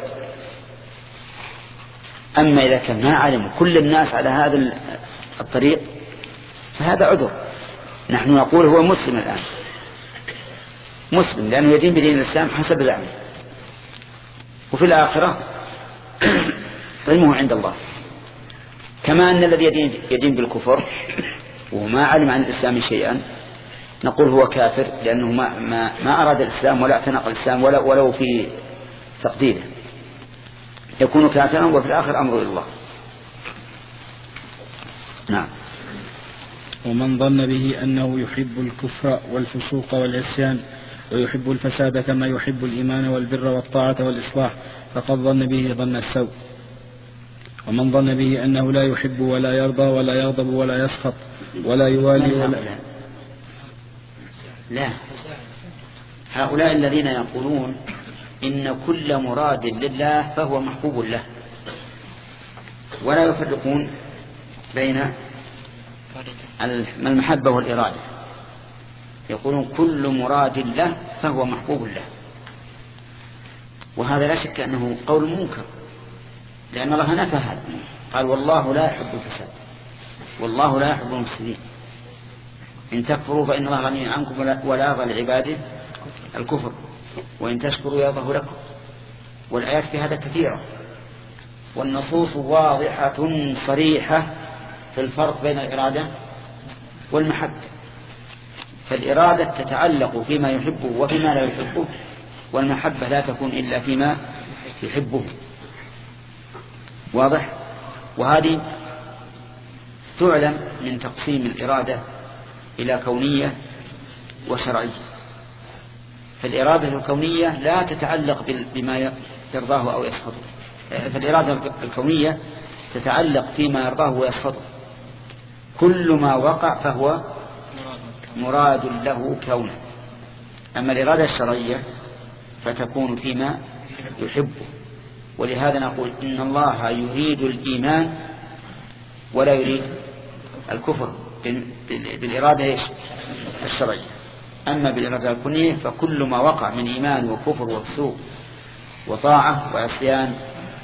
أما إذا كان ما علم كل الناس على هذا الطريق فهذا عذر. نحن نقول هو مسلم الآن، مسلم لأنه يدين بدين الإسلام حسب زعمه، وفي الآخرة علمه عند الله. كما أن الذي يدين, يدين بالكفر وما علم عن الإسلام شيئا نقول هو كافر لأنه ما, ما, ما أراد الإسلام ولا اعتنق الإسلام ولا ولو في تقديره، يكون كافرا وفي الآخر أمره إلى الله. نعم. ومن ظن به أنه يحب الكفر والفسوق والعصيان ويحب الفساد كما يحب الإيمان والبر والطاعة والإصلاح فقد ظن به ظن السوء. ومن ظن به أنه لا يحب ولا يرضى ولا يغضب ولا يسخط ولا يوالي ولا لا، هؤلاء الذين يقولون إن كل مراد لله فهو محبوب له ولا يفرقون بين المحبة والإرادة، يقولون كل مراد له فهو محبوب له، وهذا لا شك أنه قول منكر، لأن الله نفى هذا، قال والله لا يحب الفساد والله لا يحب المفسدين، إن تكفروا فإن الله غني عنكم ولا يرضى لعباده الكفر وإن تشكروا يرضه لكم. والآيات في هذا كثيرة، والنصوص واضحة صريحة في الفرق بين الإرادة والمحبة. فالإرادة تتعلق فيما يحبه وفيما لا يحبه، والمحبة لا تكون إلا فيما يحبه. واضح؟ وهذه تعلم من تقسيم الإرادة إلى كونية وشرعية. فالإرادة الكونية لا تتعلق بما يرضاه أو يسخطه، فالإرادة الكونية تتعلق فيما يرضاه ويسخطه، كل ما وقع فهو مراد له كونه. أما الإرادة الشرعية فتكون فيما يحبه، ولهذا نقول إن الله يريد الإيمان ولا يريد الكفر بالإرادة الشرعية. أما بالإرادة الكونية فكل ما وقع من إيمان وكفر وفسوق وطاعة وعصيان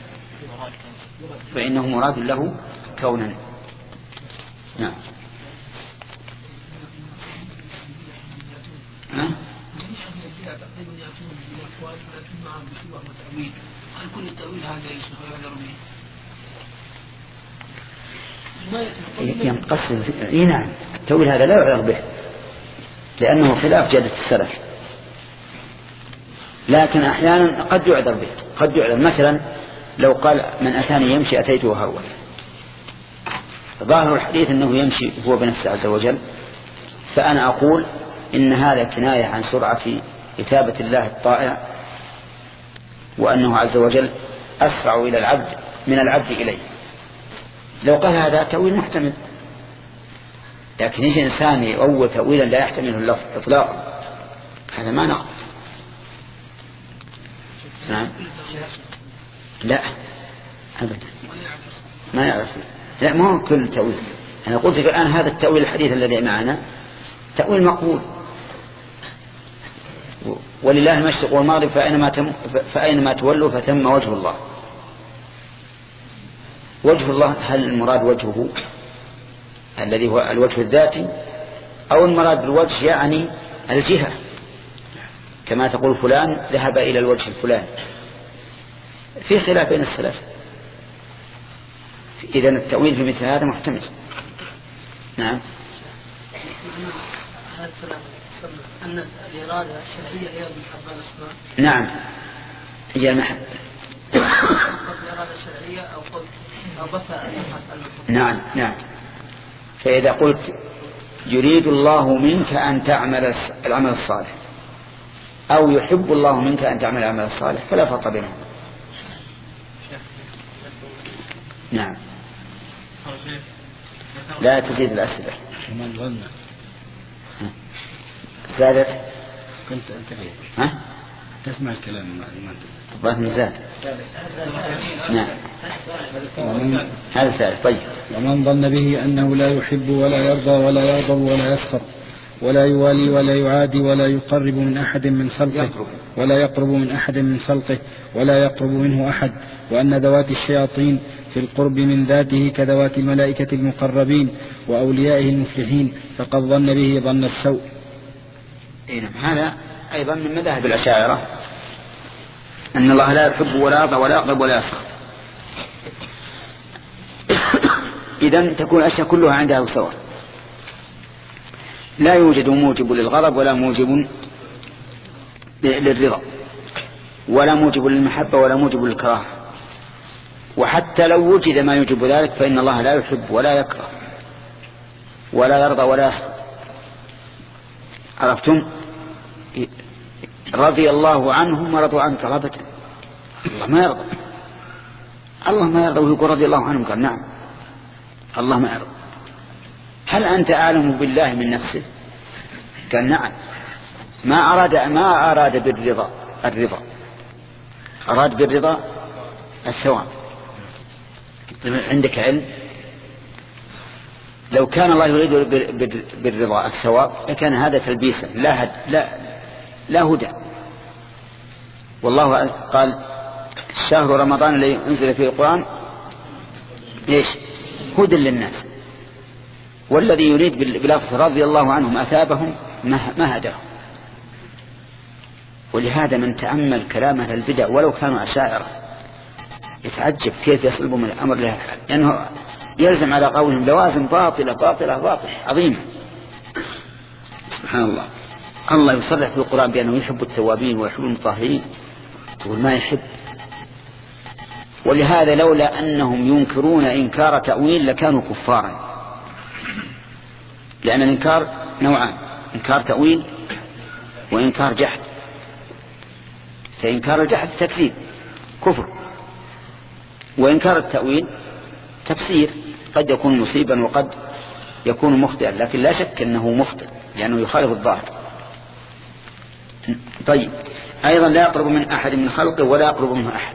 فإنه مراد له كونا. نعم. ها؟ ينقسم اي نعم، التأويل هذا لا يعذر به لأنه خلاف جادة السلف، لكن أحيانا قد يعذر به. قد يعذر مثلا لو قال من أتاني يمشي أتيته هرولة، ظاهر الحديث أنه يمشي هو بنفسه عز وجل، فأنا أقول إن هذا كناية عن سرعة إتابة الله الطائع، وأنه عز وجل أسرع إلى العبد من العبد إليه. لو قال هذا تأويل محتمل، لكن يجي إنسان يؤول تأويلا لا يحتمله اللفظ إطلاقا، هذا ما نقبل. نعم لا أبدا ما يعرف، لا ما هو كل تأويل. أنا قلت لك الآن هذا التأويل الحديث الذي معنا تأويل مقبول، ولله المشرق والمغرب فأينما, تم فأينما تولوا فثم وجه الله. وجه الله هل المراد وجهه الذي هو الوجه الذاتي، أو المراد بالوجه يعني الجهة، كما تقول فلان ذهب إلى الوجه الفلاني؟ في خلاف بين السلف. إذن التأويل في مثل هذا محتمل. نعم. أن الإرادة الشرعية هي المحبة الأسماء. نعم هي المحبة. الإرادة الشرعية أو قلت أو بث المحبة. نعم نعم. فإذا قلت يريد الله منك أن تعمل العمل الصالح، أو يحب الله منك أن تعمل العمل الصالح، فلا فرق بينهم. نعم. لا تزيد الأسئلة. ومن ظن زادت كنت أنتبه ها تسمع الكلام طبعا زاد. نعم هذا ثالث. طيب. ومن ظن به أنه لا يحب ولا يرضى ولا يغضب ولا يسخط ولا يوالي ولا يعادي ولا يقرب من أحد من خلقه ولا يقرب من أحد من خلقه ولا يقرب منه أحد، وأن ذوات الشياطين في القرب من ذاته كذوات الملائكة المقربين وأوليائه المفلحين، فقد ظن به ظن السوء. هذا أيضا من مذاهب الأشاعرة، أن الله لا يحب ولا يرضى ولا يقرب ولا يسخط. إذن تكون الأشياء كلها عندها سواء، لا يوجد موجب للغضب ولا موجب للرضا ولا موجب للمحبة ولا موجب للكراهة. وحتى لو وجد ما يوجب ذلك فإن الله لا يحب ولا يكره ولا يرضى ولا يسخط. عرفتم؟ رضي الله عنهم ورضوا عنك رضة. الله ما يرضى، الله ما يرضى ويقول رضي الله عنهم. قال نعم الله ما يرضى. هل أنت أعلم بالله من نفسه؟ قال نعم. ما أراد ما أراد بالرضا الرضا، أراد بالرضا الثواب. عندك علم؟ لو كان الله يريد بالرضا الثواب لكان هذا تلبيسا لا هد لا لا هدى. والله قال شهر رمضان الذي أنزل فيه القرآن ليش؟ هدى للناس. والذي يريد بلفظ رضي الله عنهم أثابهم ما هداهم. ولهذا من تأمل كلام أهل البدع ولو كانوا أشاعرة يتعجب كيف يصلبوا من الأمر لها، لأنه يلزم على قولهم لوازم باطلة باطلة باطلة عظيمة. سبحان الله. الله يصرح في القرآن بأنه يحب التوابين ويحب المطهرين، يقول ما يحب. ولهذا لولا أنهم ينكرون إنكار تأويل لكانوا كفارا، لأن الإنكار نوعان: إنكار تأويل وإنكار جحد. فإنكار الجحد تكذيب كفر، وإنكار التأويل تفسير، قد يكون مصيبا وقد يكون مخطئا، لكن لا شك أنه مخطئ لأنه يخالف الظاهر. طيب. أيضا لا يقرب من أحد من خلقه ولا يقرب منه أحد.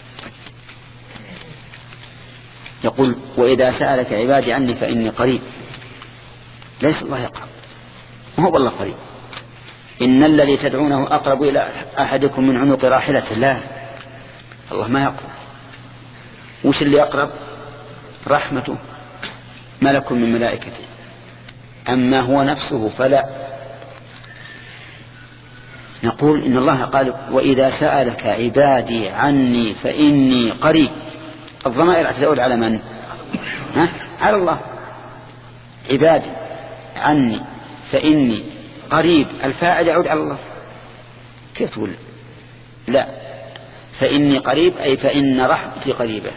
يقول وإذا سألك عبادي عني فإني قريب. ليس الله يقرب، ما هو الله قريب. إن الذي تدعونه أقرب إلى أحدكم من عنق راحلة. لا، الله ما يقرب. وش اللي يقرب؟ رحمته، ملك من ملائكته. أما هو نفسه فلا. نقول إن الله قال وإذا سألك عبادي عني فإني قريب. الضمائر تعود على من؟ ها؟ على الله. عبادي عني فإني قريب، الفاعل يعود على الله. كيف تقول؟ لا، فإني قريب أي فإن رحمتي قريبة.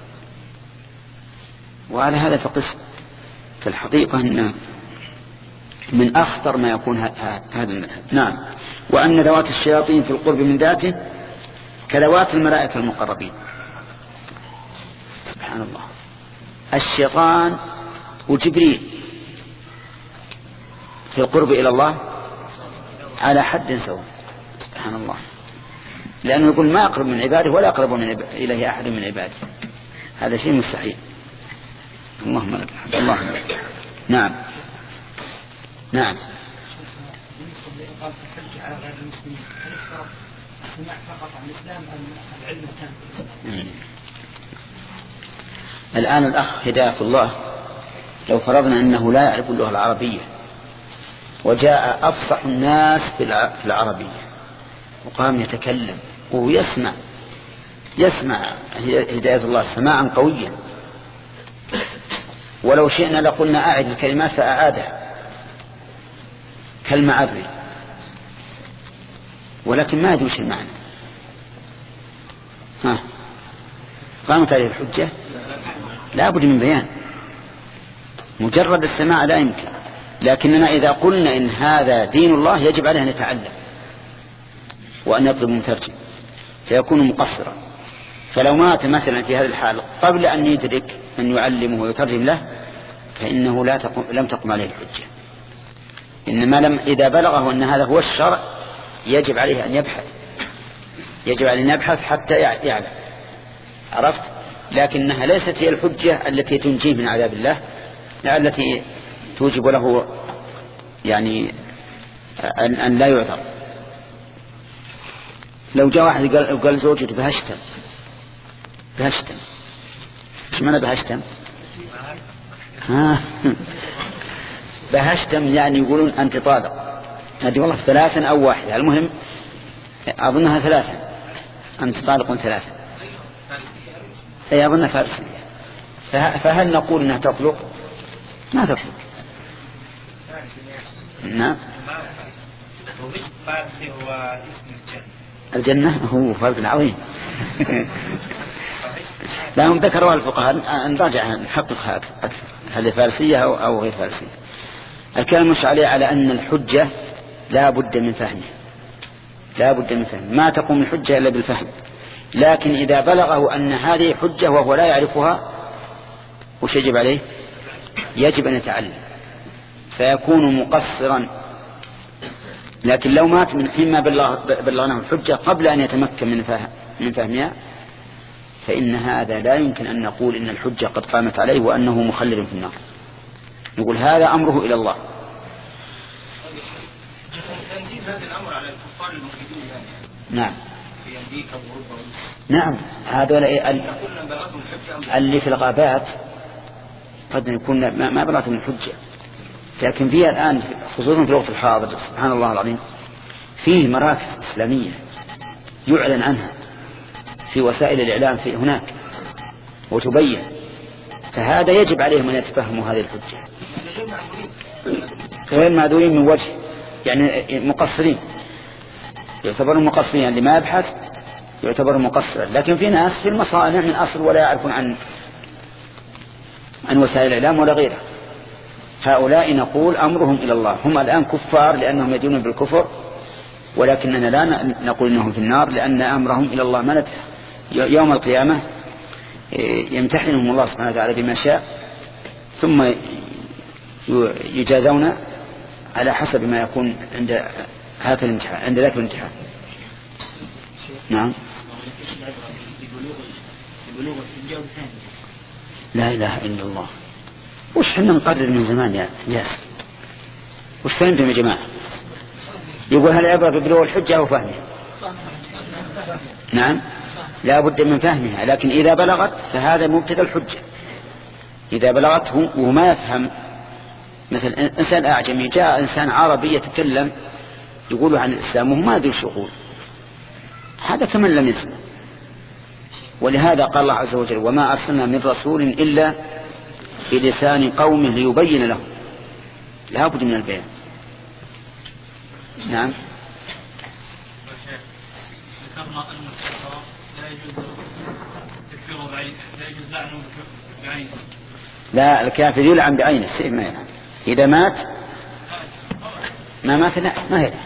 وعلى هذا فقس. في الحقيقة أن من أخطر ما يكون هذا المذهب. نعم. وأن ذوات الشياطين في القرب من ذاته كذوات الملائكة المقربين. سبحان الله. الشيطان وجبريل في القرب إلى الله على حد سواء. سبحان الله، لأنه يقول ما أقرب من عباده ولا أقرب من إليه أحد من عباده، هذا شيء مستحيل. اللهم لك الحمد. الله. نعم نعم. الآن الأخ هداية الله لو فرضنا أنه لا يعرف اللغة العربية وجاء أفصح الناس في العربية وقام يتكلم ويسمع يسمع هداية الله سماعا قويا، ولو شئنا لقلنا أعد الكلمات فأعادها كالمعري، ولكن ما يدوش المعنى. ها قامت عليه الحجة؟ لا بد من بيان، مجرد السماع لا يمكن. لكننا إذا قلنا إن هذا دين الله يجب عليه أن يتعلم وأن يطلب مترجم فيكون مقصرا. فلو مات مثلا في هذه الحال قبل أن يدرك من يعلمه ويترجم له فإنه لا تقم لم تقم عليه الحجة. إنما لم إذا بلغه أن هذا هو الشرع يجب عليه أن يبحث، يجب عليه أن يبحث حتى يعلم. عرفت؟ لكنها ليست هي الحجة التي تنجيه من عذاب الله، التي توجب له يعني أن, أن لا يعذر. لو جاء واحد قال, قال زوجته بهشتم بهشتم ايش معنى بهشتم؟ ها بهشتم يعني يقولون أنت طالق، هذه والله ثلاثا أو واحدة، المهم أظنها ثلاثا، أنت طالق ثلاثا، أي أظنها فارسية. فهل نقول أنها تطلق؟ ما تطلق. نعم. فارسي هو اسم الجنة، هو فرق عظيم. لا هم ذكروا الفقهاء نراجع نحقق أكثر هل فارسية أو غير فارسية. الكلام مش عليه على أن الحجة لا بد من فهمها، لا بد من فهم، ما تقوم الحجة إلا بالفهم. لكن إذا بلغه أن هذه حجة وهو لا يعرفها وش يجب عليه؟ يجب أن يتعلم فيكون مقصرا. لكن لو مات من حين ما بلغناه الحجة قبل أن يتمكن من فهم من فهمها فإن هذا لا يمكن أن نقول إن الحجة قد قامت عليه وأنه مخلد في النار. نقول هذا أمره إلى الله. تنزيل هذا الأمر على الكفار الموجودين يعني. نعم. في أمريكا وأوروبا. نعم هذول اللي في الغابات قد يكون ما بلغتهم الحجة، لكن فيها الآن خصوصا في الوقت الحاضر سبحان الله العظيم فيه مراكز إسلامية يعلن عنها في وسائل الإعلام في هناك وتبين، فهذا يجب عليهم أن يتفهموا هذه الحجة. غير معذورين من وجه يعني مقصرين، يعتبرون مقصرين اللي ما يبحث يعتبر مقصرا. لكن في ناس في المصانع من أصل ولا يعرفون عن عن وسائل الإعلام ولا غيرها، هؤلاء نقول أمرهم إلى الله. هم الآن كفار لأنهم يدينون بالكفر، ولكننا لا نقول إنهم في النار لأن أمرهم إلى الله. ما ندري يوم القيامة يمتحنهم الله سبحانه وتعالى بما شاء ثم يجازون على حسب ما يكون عند هذا الامتحان عند ذاك الامتحان. نعم. لا إله إلا الله. وش حنا نقرر من زمان يا ياسر؟ وش فهمتم يا جماعة؟ يقول هل عبرة ببلوغ الحجة أو فهمها؟ نعم لا بد من فهمها، لكن إذا بلغت فهذا مبتدأ الحجة. إذا بلغته وما يفهم، مثل إنسان أعجمي جاء إنسان عربي يتكلم يقول عن الإسلام وهو ما يدري شو يقول، هذا كمن لم يسمع. ولهذا قال الله عز وجل وما أرسلنا من رسول إلا بلسان قومه ليبين لهم. لا بد من البيان. نعم. ذكرنا أن الكفار لا يجوز تكفيره بعينه، لا يجوز لعنه بعينه. لا الكافر يلعن بعينه، السيف ما يلعن. إذا مات ما مات لا ما يلعن.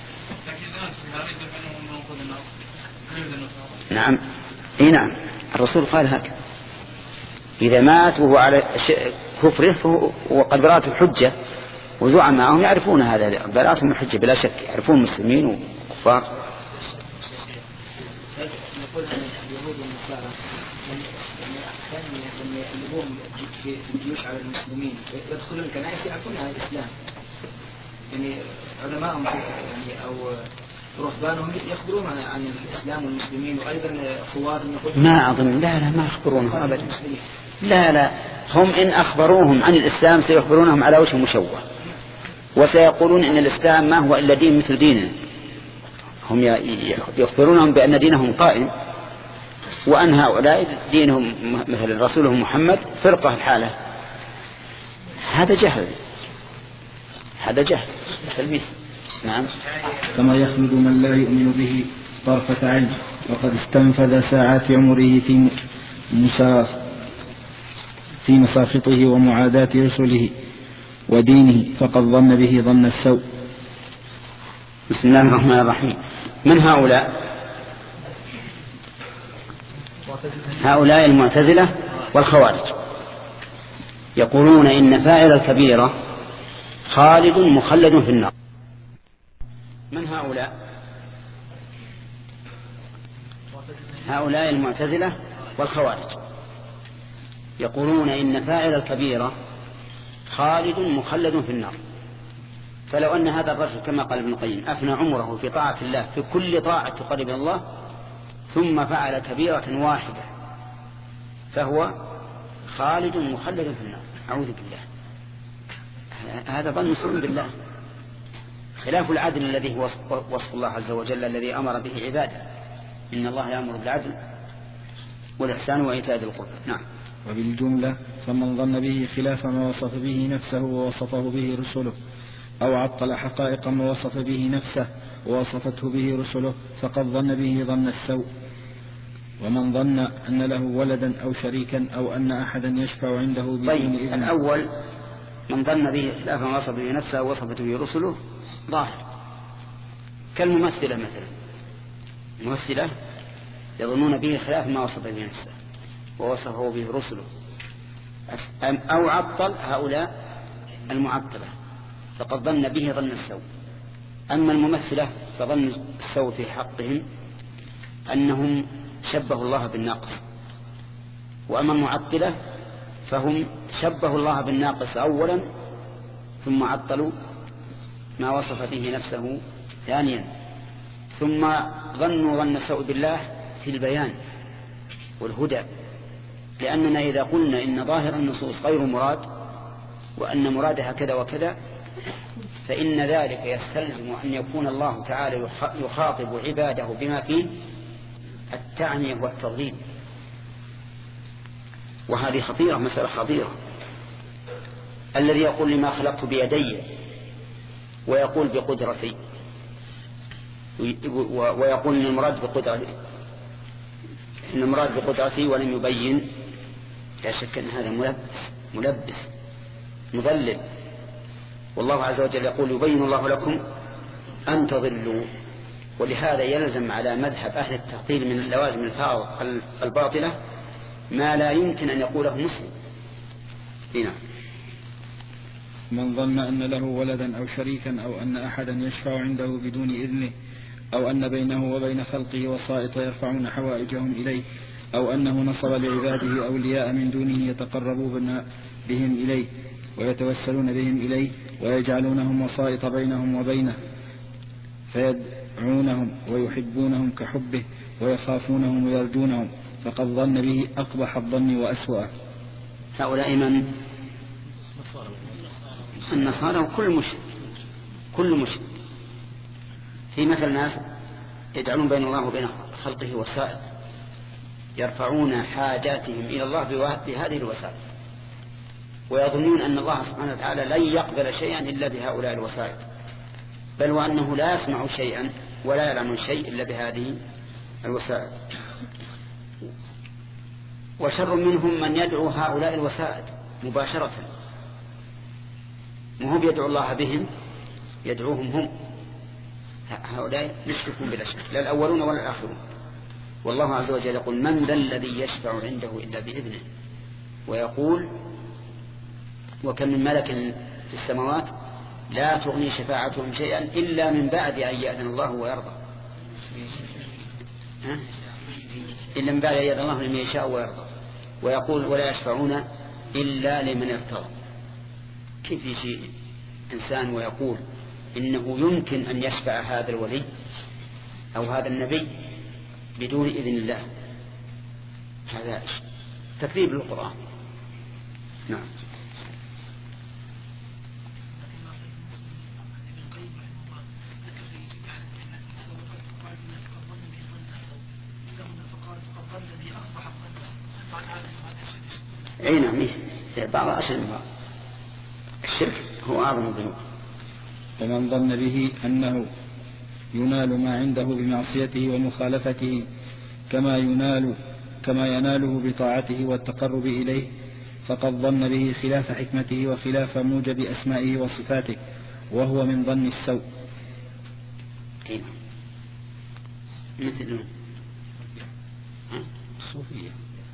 نعم اي نعم الرسول قال هكذا، إذا مات وهو على كفره وقد برأت الحجة وزعماءهم يعرفون هذا، براءتهم الحجة بلا شك، يعرفون المسلمين وكفار. نقول أن اليهود والنصارى لما يقلبون في الجيوش على المسلمين يدخلون الكنائس يعرفونها الإسلام، يعني علماءهم يعني أو رهبانهم يخبرون عن الإسلام والمسلمين، وأيضا خوار ما أظن لا لا ما يخبرونهم أبدا، لا لا هم إن أخبروهم عن الإسلام سيخبرونهم على وجه مشوه، وسيقولون إن الإسلام ما هو إلا دين مثل ديننا. هم يخبرونهم بأن دينهم قائم، وأن هؤلاء دينهم مثل رسولهم محمد فرقة الحالة. هذا جهل، هذا جهل تلبيس. نعم. كما يخلد من لا يؤمن به طرفة عين، وقد استنفذ ساعات عمره في مساف في مساخطه ومعاداة رسله ودينه، فقد ظن به ظن السوء. بسم الله الرحمن الرحيم. من هؤلاء؟ هؤلاء المعتزلة والخوارج، يقولون إن فاعل الكبيرة خالد مخلد في النار. من هؤلاء؟ هؤلاء المعتزلة والخوارج، يقولون إن فاعل الكبيرة خالد مخلد في النار. فلو أن هذا الرجل كما قال ابن القيم أفنى عمره في طاعة الله في كل طاعة تقرب إلى الله، ثم فعل كبيرة واحدة، فهو خالد مخلد في النار. أعوذ بالله، هذا ظن سوء بالله، خلاف العدل الذي هو وصف الله عز وجل الذي أمر به عباده. إن الله يأمر بالعدل والإحسان وإيتاء ذي القربى. نعم. وبالجملة فمن ظن به خلاف ما وصف به نفسه ووصفه به رسله، أو عطل حقائق ما وصف به نفسه ووصفته به رسله، فقد ظن به ظن السوء. ومن ظن أن له ولدا أو شريكا أو أن أحدا يشفع عنده بدون طيب إذن. الأول من ظن به خلاف ما وصف به نفسه ووصفته به رسله ظاهر، كالممثلة مثلا، الممثلة يظنون به خلاف ما وصف به نفسه ووصفه به رسله، أو عطل هؤلاء المعطلة فقد ظن به ظن السوء. أما الممثلة فظن السوء في حقهم أنهم شبهوا الله بالناقص، وأما المعطلة فهم شبهوا الله بالناقص أولا ثم عطلوا ما وصف به نفسه ثانيا، ثم ظنوا ظن السوء بالله في البيان والهدى. لأننا إذا قلنا إن ظاهر النصوص غير مراد وأن مرادها كذا وكذا، فإن ذلك يستلزم أن يكون الله تعالى يخاطب عباده بما فيه التعنية والتضليل، وهذه خطيرة، مسألة خطيرة. الذي يقول لما خلقت بيدي ويقول بقدرتي، ويقول إن المراد بقدرتي إن المراد بقدرتي ولم يبين، لا شك أن هذا ملبس ملبس مضلل. والله عز وجل يقول يبين الله لكم أن تضلوا. ولهذا يلزم على مذهب أهل التعطيل من اللوازم الفاظ الباطلة ما لا يمكن أن يقوله مسلم. هنا من ظن أن له ولدا أو شريكا أو أن أحدا يشفع عنده بدون إذنه، أو أن بينه وبين خلقه وسائط يرفعون حوائجهم إليه، أو أنه نصب لعباده أولياء من دونه يتقربون بهم إليه ويتوسلون بهم إليه ويجعلونهم وسائط بينهم وبينه، فيدعونهم ويحبونهم كحبه ويخافونهم ويرجونهم، فقد ظن به أقبح الظن وأسوأه. هؤلاء من؟ النصارى وكل مشرك، كل مشرك. في مثل ناس يجعلون بين الله وبين خلقه وسائط يرفعون حاجاتهم إلى الله بهذه الوسائط، ويظنون أن الله سبحانه وتعالى لن يقبل شيئا إلا بهؤلاء الوسائط، بل وأنه لا يسمع شيئا ولا يعلم شيء إلا بهذه الوسائط. وشر منهم من يدعو هؤلاء الوسائط مباشرة، وهم يدعو الله بهم، يدعوهم هم. هؤلاء يشركون بلا شك، لا الأولون ولا الآخرون. والله عز وجل يقول من ذا الذي يشفع عنده إلا بإذنه، ويقول وكم من ملك في السماوات لا تغني شفاعتهم شيئا إلا من بعد أن يأذن الله ويرضى. ها؟ إلا من بعد أن يأذن الله لمن يشاء ويرضى. ويقول ولا يشفعون إلا لمن ارتضى. كيف يجي إنسان ويقول إنه يمكن أن يشفع هذا الولي أو هذا النبي بدون إذن الله؟ هذا تكذيب للقرآن. نعم. أي نعم. بعض أشياء الشرك هو أعظم الذنوب. ومن ظن به أنه ينال ما عنده بمعصيته ومخالفته كما ينال كما يناله بطاعته والتقرب إليه فقد ظن به خلاف حكمته وخلاف موجب أسمائه وصفاته، وهو من ظن السوء. مثل الصوفية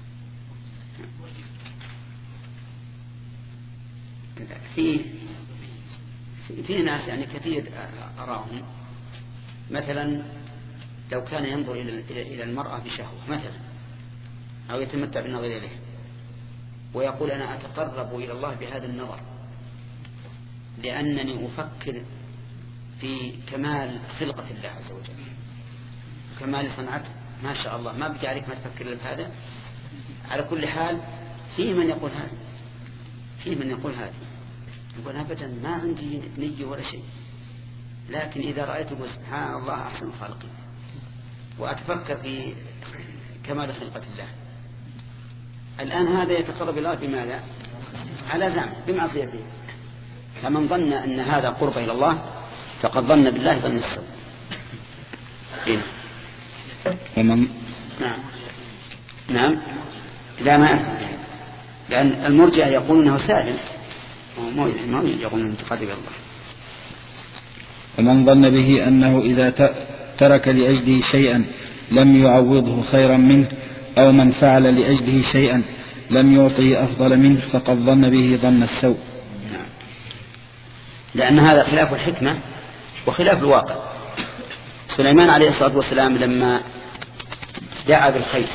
في في ناس يعني كثير أراهم مثلا لو كان ينظر إلى إلى المرأة بشهوة مثلا أو يتمتع بالنظر إليه ويقول أنا أتقرب إلى الله بهذا النظر لأنني أفكر في كمال خلقة الله عز وجل كمال صنعته ما شاء الله ما بقى عليك ما تفكر بهذا. على كل حال في من يقول هذا في من يقول هذا يقول أبدا ما عندي نية ولا شيء، لكن إذا رأيت سبحان الله أحسن خالقي وأتفكر في كمال خلقة الله. الآن هذا يتقرب الله بماذا؟ على زعم بمعصيته. فمن ظن أن هذا قرب إلى الله فقد ظن بالله ظن السوء. إيه؟ ومن نعم نعم لا ما أفهم. لأن المرجئة يقول أنه سالم ما يقول أنه متقرب إلى الله. ومن ظن به أنه إذا ترك لأجله شيئا لم يعوضه خيرا منه أو من فعل لأجله شيئا لم يعطيه أفضل منه فقد ظن به ظن السوء. نعم. لأن هذا خلاف الحكمة وخلاف الواقع. سليمان عليه الصلاة والسلام لما دعا بالخير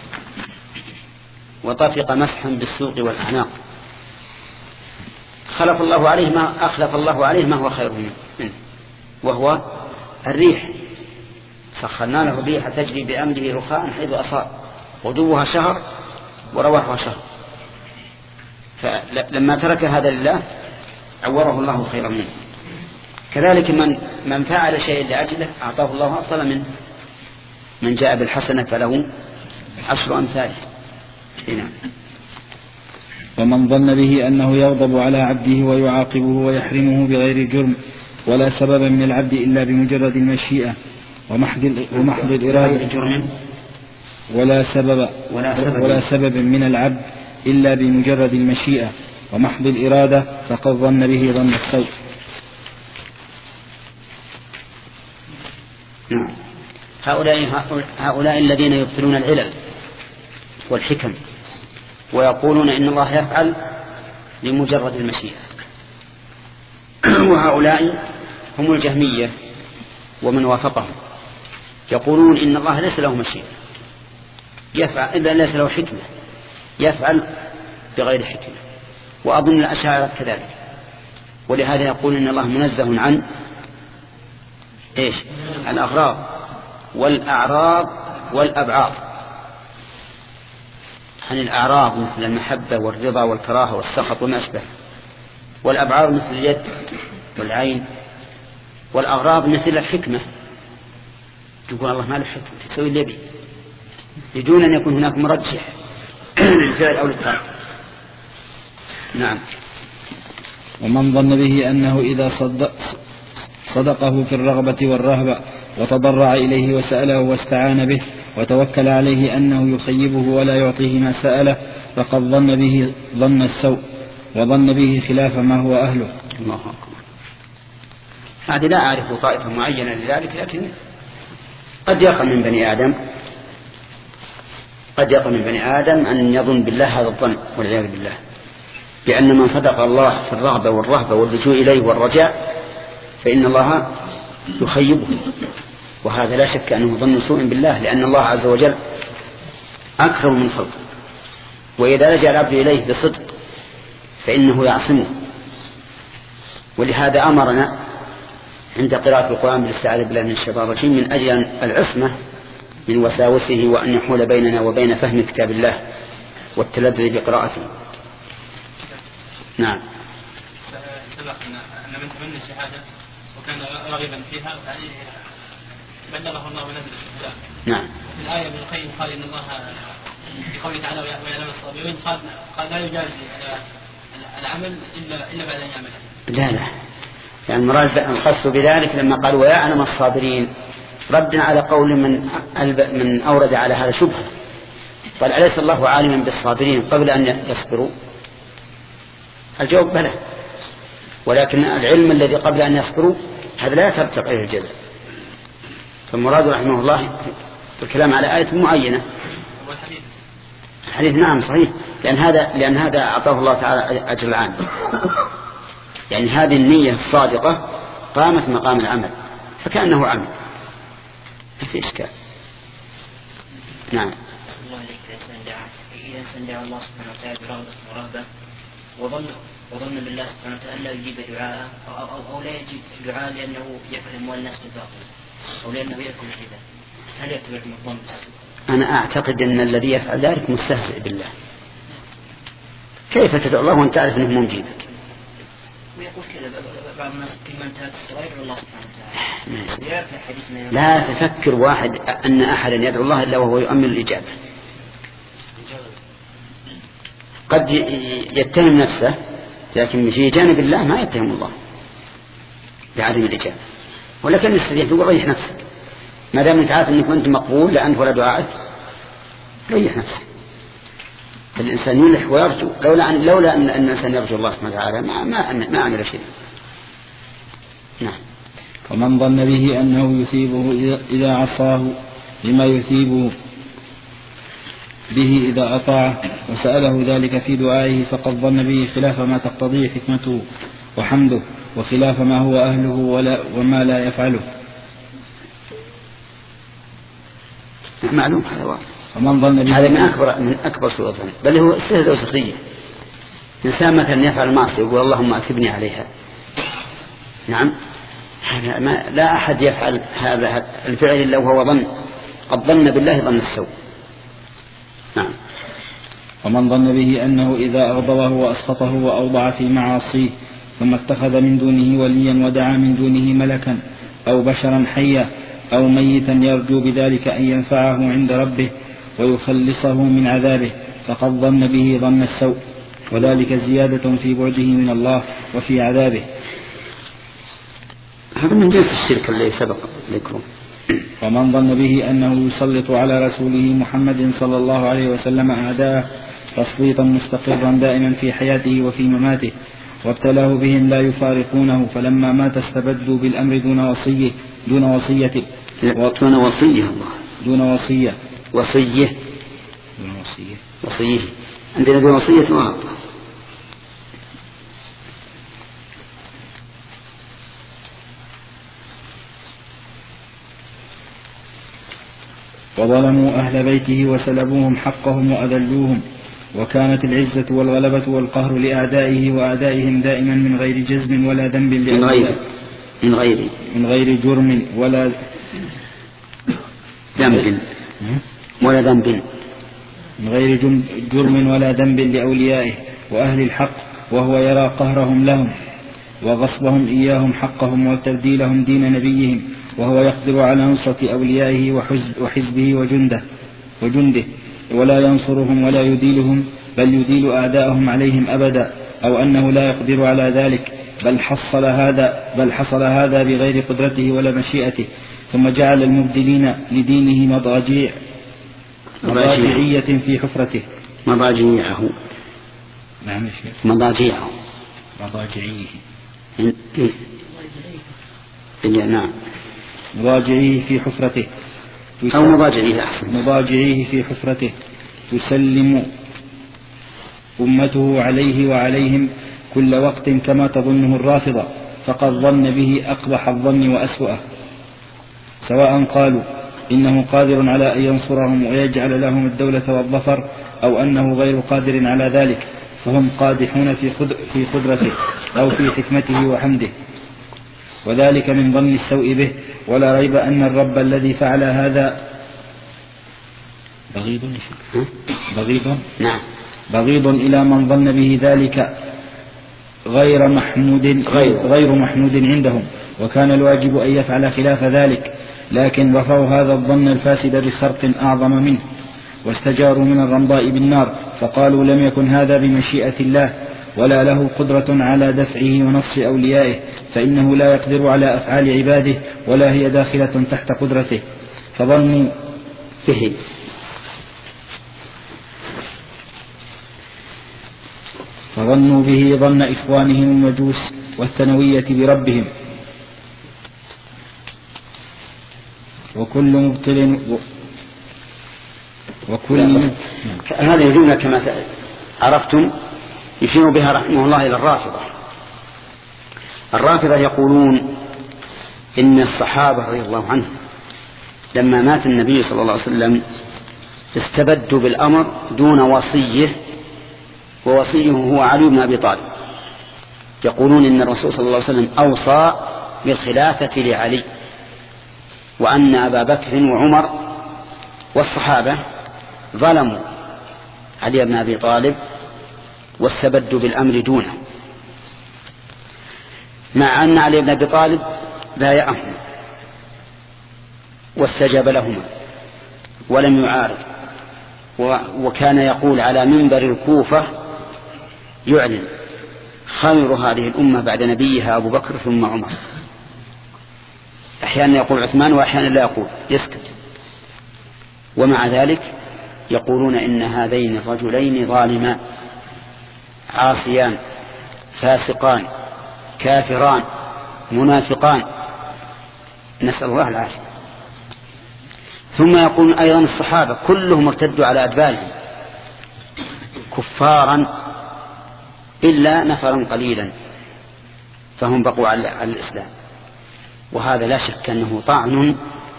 وطفق مسحا بالسوق والأعناق خلف الله عليه ما أخلف الله عليه ما هو خير منه وهو الريح. سخرنا له الريح تجري بأمره رخاء حيث أصاب غدوها شهر ورواحها شهر. فلما ترك هذا لله عوره الله خيرا منه. كذلك من من فعل شيء لأجله أعطاه الله أفضل منه. من جاء بالحسنة فله عشر أمثاله. هنا. ومن ظن به أنه يغضب على عبده ويعاقبه ويحرمه بغير جرم ولا سبب من العبد إلا بمجرد المشيئة ومحض ومحض الإرادة ولا سبب ولا سبب, ولا سبب من العبد إلا بمجرد المشيئة ومحض الإرادة فقد ظن به ظن السوء. هؤلاء هؤلاء الذين يبطلون العلل والحكم ويقولون إن الله يفعل لمجرد المشيئة. وهؤلاء هم الجهمية ومن وافقهم يقولون إن الله ليس له مشيئة يفعل إذا ليس له حكمة يفعل بغير حكمة. وأظن الأشاعرة كذلك. ولهذا يقول إن الله منزه عن إيش؟ الأغراض والأعراض والأبعاض. عن الأعراض مثل المحبة والرضا والكراهة والسخط وما أشبه. والأبعاض مثل اليد والعين. والأغراض مثل الحكمة. يقول الله ما له حكمة يسوي اللي يبي بدون أن يكون هناك مرجح للفعل أو للترك. نعم. ومن ظن به أنه إذا صدق صدقه في الرغبة والرهبة وتضرع إليه وسأله واستعان به وتوكل عليه أنه يخيبه ولا يعطيه ما سأله فقد ظن به ظن السوء وظن به خلاف ما هو أهله. الله أكبر. هذه لا أعرف طائفة معينة لذلك لكن قد يقع من بني آدم قد يقع من بني آدم أن يظن بالله هذا الظن والعياذ بالله. بأن من صدق الله في الرغبة والرهبة واللجوء إليه والرجاء فإن الله يخيبه، وهذا لا شك أنه ظن سوء بالله، لأن الله عز وجل أكرم من خلقه، وإذا لجأ العبد إليه بصدق فإنه يعصمه. ولهذا أمرنا عند قراءة القرآن بالاستعاذة بالله من الشيطان الرجيم من أجل العصمة من وساوسه، وأن يحول بيننا وبين فهم كتاب الله والتلذذ بقراءته. نعم. سبق أن من تمنى الشهادة وكان راغبا فيها بلغه الله ونزل الشهادة. نعم. في الآية ابن القيم قال إن الله في قوله تعالى ويعلم الصابرين قال قال لا يجازي العمل إلا إلا بعد أن يعمله. لا لا، يعني المراد الخاص بذلك لما قال ويعلم الصابرين ردا على قول من من أورد على هذا شبهة، قال أليس الله عالما بالصابرين قبل أن يصبروا؟ الجواب بلى، ولكن العلم الذي قبل أن يصبروا هذا لا يترتب عليه الجزاء. فالمراد رحمه الله الكلام على آية معينة. الحديث نعم صحيح، لأن هذا لأن هذا أعطاه الله تعالى أجر العام، يعني هذه النية الصادقة قامت مقام العمل فكأنه عمل، ما في إشكال. نعم. الله عليك إذا إنسان دعا الله سبحانه وتعالى برغبة ورهبة وظن وظن بالله سبحانه وتعالى لا يجيب دعاءه أو, أو, أو لا يجيب دعاء لأنه يأكل أموال الناس بالباطل أو لأنه يأكل الربا، هل يعتبر من الظن؟ أنا أعتقد أن الذي يفعل ذلك مستهزئ بالله. كيف تدعو الله وأنت تعرف أنه مجيبك؟ ويقول كذا بعض الناس كلمة انتهت الصغير الله سبحانه وتعالى. لا تفكر واحد أن أحدا يدعو الله إلا وهو يؤمن الإجابة. قد يتهم نفسه لكن في جانب الله ما يتهم الله بعدم الإجابة، ولكن يستطيع تقول ريح نفسك ما دام انت عارف انك انت مقبول لا انت ولا دعائك، ريح نفسك. الانسان يلح ويرجو، لولا ان لولا ان الانسان يرجو الله سبحانه وتعالى ما ما ما عمل شيء. نعم. ومن ظن به انه يثيبه اذا عصاه لما يثيبه به إذا أطاعه وسأله ذلك في دعائه فقد ظن به خلاف ما تقتضيه حكمته وحمده وخلاف ما هو أهله ولا وما لا يفعله. معلوم هذا واضح. ومن ظن به هذا من أكبر من أكبر سوء الظن، بل هو استهزاء وسخرية. إنسان مثلا يفعل المعصية يقول اللهم أثبني عليها. نعم. هذا ما لا أحد يفعل هذا الفعل إلا وهو ظن، قد ظن بالله ظن السوء. نعم. ومن ظن به أنه إذا أغضبه وأسخطه وأوضع في معاصيه ثم اتخذ من دونه وليا ودعا من دونه ملكا أو بشرا حيا أو ميتا يرجو بذلك أن ينفعه عند ربه ويخلصه من عذابه فقد ظن به ظن السوء، وذلك زيادة في بعده من الله وفي عذابه. هذا من جنس الشرك الذي سبق ذكره. ومن ظن به أنه يسلط على رسوله محمد صلى الله عليه وسلم أعداءه تسليطا مستقرا دائما في حياته وفي مماته وابتلاه بهم لا يفارقونه، فلما مات استبدوا بالأمر دون وصيه دون وصية دون وصية الله دون وصية وصية دون وصية وصية عندنا دون وصية وغلط. وظلموا أهل بيته وسلبوهم حقهم وأذلوهم، وكانت العزة والغلبة والقهر لأعدائه وأعدائهم دائما من غير جزم ولا ذنب من غير من غير من غير جرم ولا ذنب ولا ذنب من غير جرم ولا ذنب لأوليائه وأهل الحق، وهو يرى قهرهم لهم وغصبهم إياهم حقهم وتبديلهم دين نبيهم، وهو يقدر على نصرة أوليائه وحزبه وجنده وجنده ولا ينصرهم ولا يديلهم بل يديل أعداءهم عليهم أبدا، أو أنه لا يقدر على ذلك بل حصل هذا بل حصل هذا بغير قدرته ولا مشيئته، ثم جعل المبدلين لدينه مضاجيع مضاجعية في حفرته. مضاجيعه نعم مضاجيعه مضاجعيه نعم مضاجعيه في حفرته أو مضاجعيه أحسن مضاجعيه في حفرته تسلم أمته عليه وعليهم كل وقت كما تظنه الرافضة، فقد ظن به أقبح الظن وأسوأه، سواء قالوا إنه قادر على أن ينصرهم ويجعل لهم الدولة والظفر أو أنه غير قادر على ذلك، فهم قادحون في قدرته أو في حكمته وحمده، وذلك من ظن السوء به. ولا ريب أن الرب الذي فعل هذا بغيض بغيض نعم بغيض إلى من ظن به ذلك غير محمود غير, غير محمود عندهم، وكان الواجب أن يفعل خلاف ذلك، لكن رفعوا هذا الظن الفاسد بخرق أعظم منه، واستجاروا من الرمضاء بالنار، فقالوا لم يكن هذا بمشيئة الله ولا له قدرة على دفعه ونص أوليائه، فإنه لا يقدر على أفعال عباده ولا هي داخلة تحت قدرته، فظنوا به فظنوا به ظن إخوانهم المجوس والثانوية بربهم، وكل مبطل وكل هذه الجملة كما عرفتم يشير بها رحمه الله إلى الرافضة. الرافضة يقولون إن الصحابة رضي الله عنهم لما مات النبي صلى الله عليه وسلم استبدوا بالأمر دون وصيه، ووصيه هو علي بن أبي طالب. يقولون إن الرسول صلى الله عليه وسلم أوصى بالخلافة لعلي، وأن أبا بكر وعمر والصحابة ظلموا علي بن أبي طالب واستبدوا بالأمر دونه، مع أن علي بن أبي طالب بايعهم واستجاب لهما ولم يعارض، وكان يقول على منبر الكوفة يعلن خير هذه الأمة بعد نبيها أبو بكر ثم عمر. أحيانا يقول عثمان وأحيانا لا يقول، يسكت. ومع ذلك يقولون إن هذين الرجلين ظالمان عاصيان فاسقان كافران منافقان، نسأل الله العافية. ثم يقولون أيضا الصحابة كلهم ارتدوا على أدبارهم كفارا إلا نفرا قليلا فهم بقوا على الإسلام، وهذا لا شك أنه طعن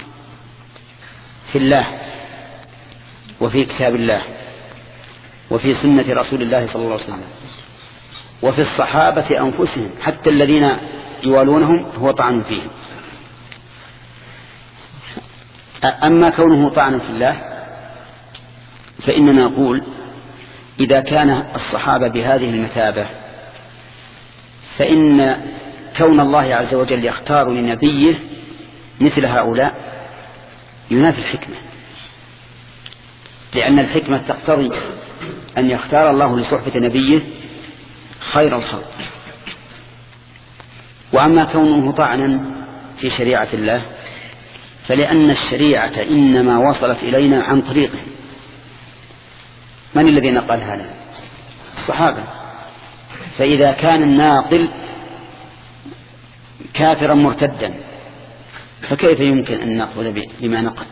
في الله وفي كتاب الله وفي سنة رسول الله صلى الله عليه وسلم وفي الصحابة أنفسهم، حتى الذين يوالونهم هو طعن فيهم. أما كونه طعن في الله فإننا نقول إذا كان الصحابة بهذه المثابة فإن كون الله عز وجل يختار لنبيه مثل هؤلاء ينافي الحكمة، لأن الحكمة تقتضي أن يختار الله لصحبة نبيه خير الخلق. وأما كونه طعنا في شريعة الله فلأن الشريعة إنما وصلت إلينا عن طريقه. من الذي نقلها لنا؟ الصحابة. فإذا كان الناقل كافرا مرتدا فكيف يمكن أن نأخذ بما نقل؟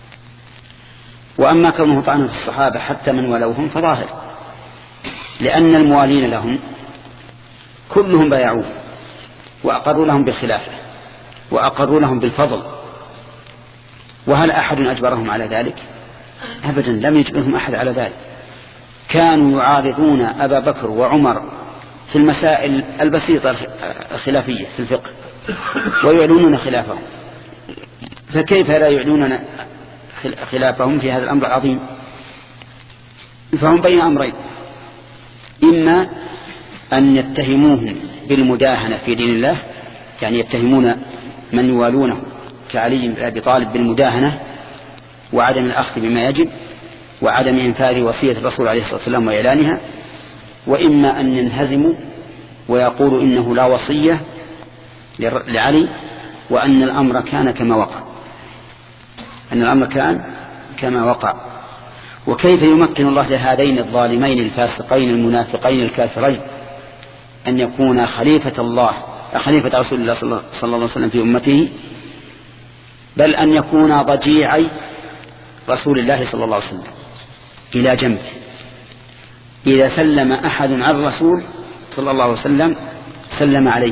وأما كونه طعنا في الصحابة حتى من ولوهم فظاهر، لأن الموالين لهم كلهم بايعوه وأقروا لهم بالخلافة وأقروا لهم بالفضل، وهل أحد أجبرهم على ذلك؟ أبدا، لم يجبرهم أحد على ذلك. كانوا يعارضون أبا بكر وعمر في المسائل البسيطة الخلافية في الفقه ويعلنون خلافهم، فكيف لا يعلنون خلافهم في هذا الأمر العظيم؟ فهم بين أمرين، إما أن يتهموهم بالمداهنة في دين الله، يعني يتهمون من يوالونه كعلي بن أبي طالب بالمداهنة وعدم الأخذ بما يجب وعدم إنفاذ وصية الرسول عليه الصلاة والسلام وإعلانها، وإما أن ينهزموا ويقولوا إنه لا وصية لعلي وأن الأمر كان كما وقع أن الأمر كان كما وقع. وكيف يمكن الله لهذين الظالمين الفاسقين المنافقين الكافرين أن يكون خليفة الله خليفة رسول الله صلى الله عليه وسلم في أمته، بل أن يكون ضجيعي رسول الله صلى الله عليه وسلم إلى جنبه، إذا سلم أحد على الرسول صلى الله عليه وسلم سلم عليه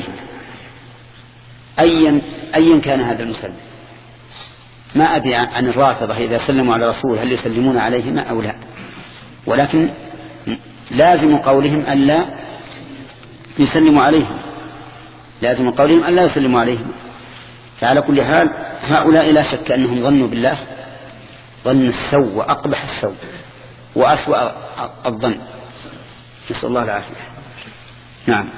أيا أيا كان هذا المسلم. ما أدري عن الرافضة إذا سلموا على الرسول هل يسلمون عليهما أو لا، ولكن لازم قولهم ألا يسلموا عليهم، لازم قولهم ألا يسلموا عليهم. فعلى كل حال هؤلاء لا شك أنهم ظنوا بالله ظن السوء وأقبح السوء وأسوأ الظن، نسأل الله العافية. نعم.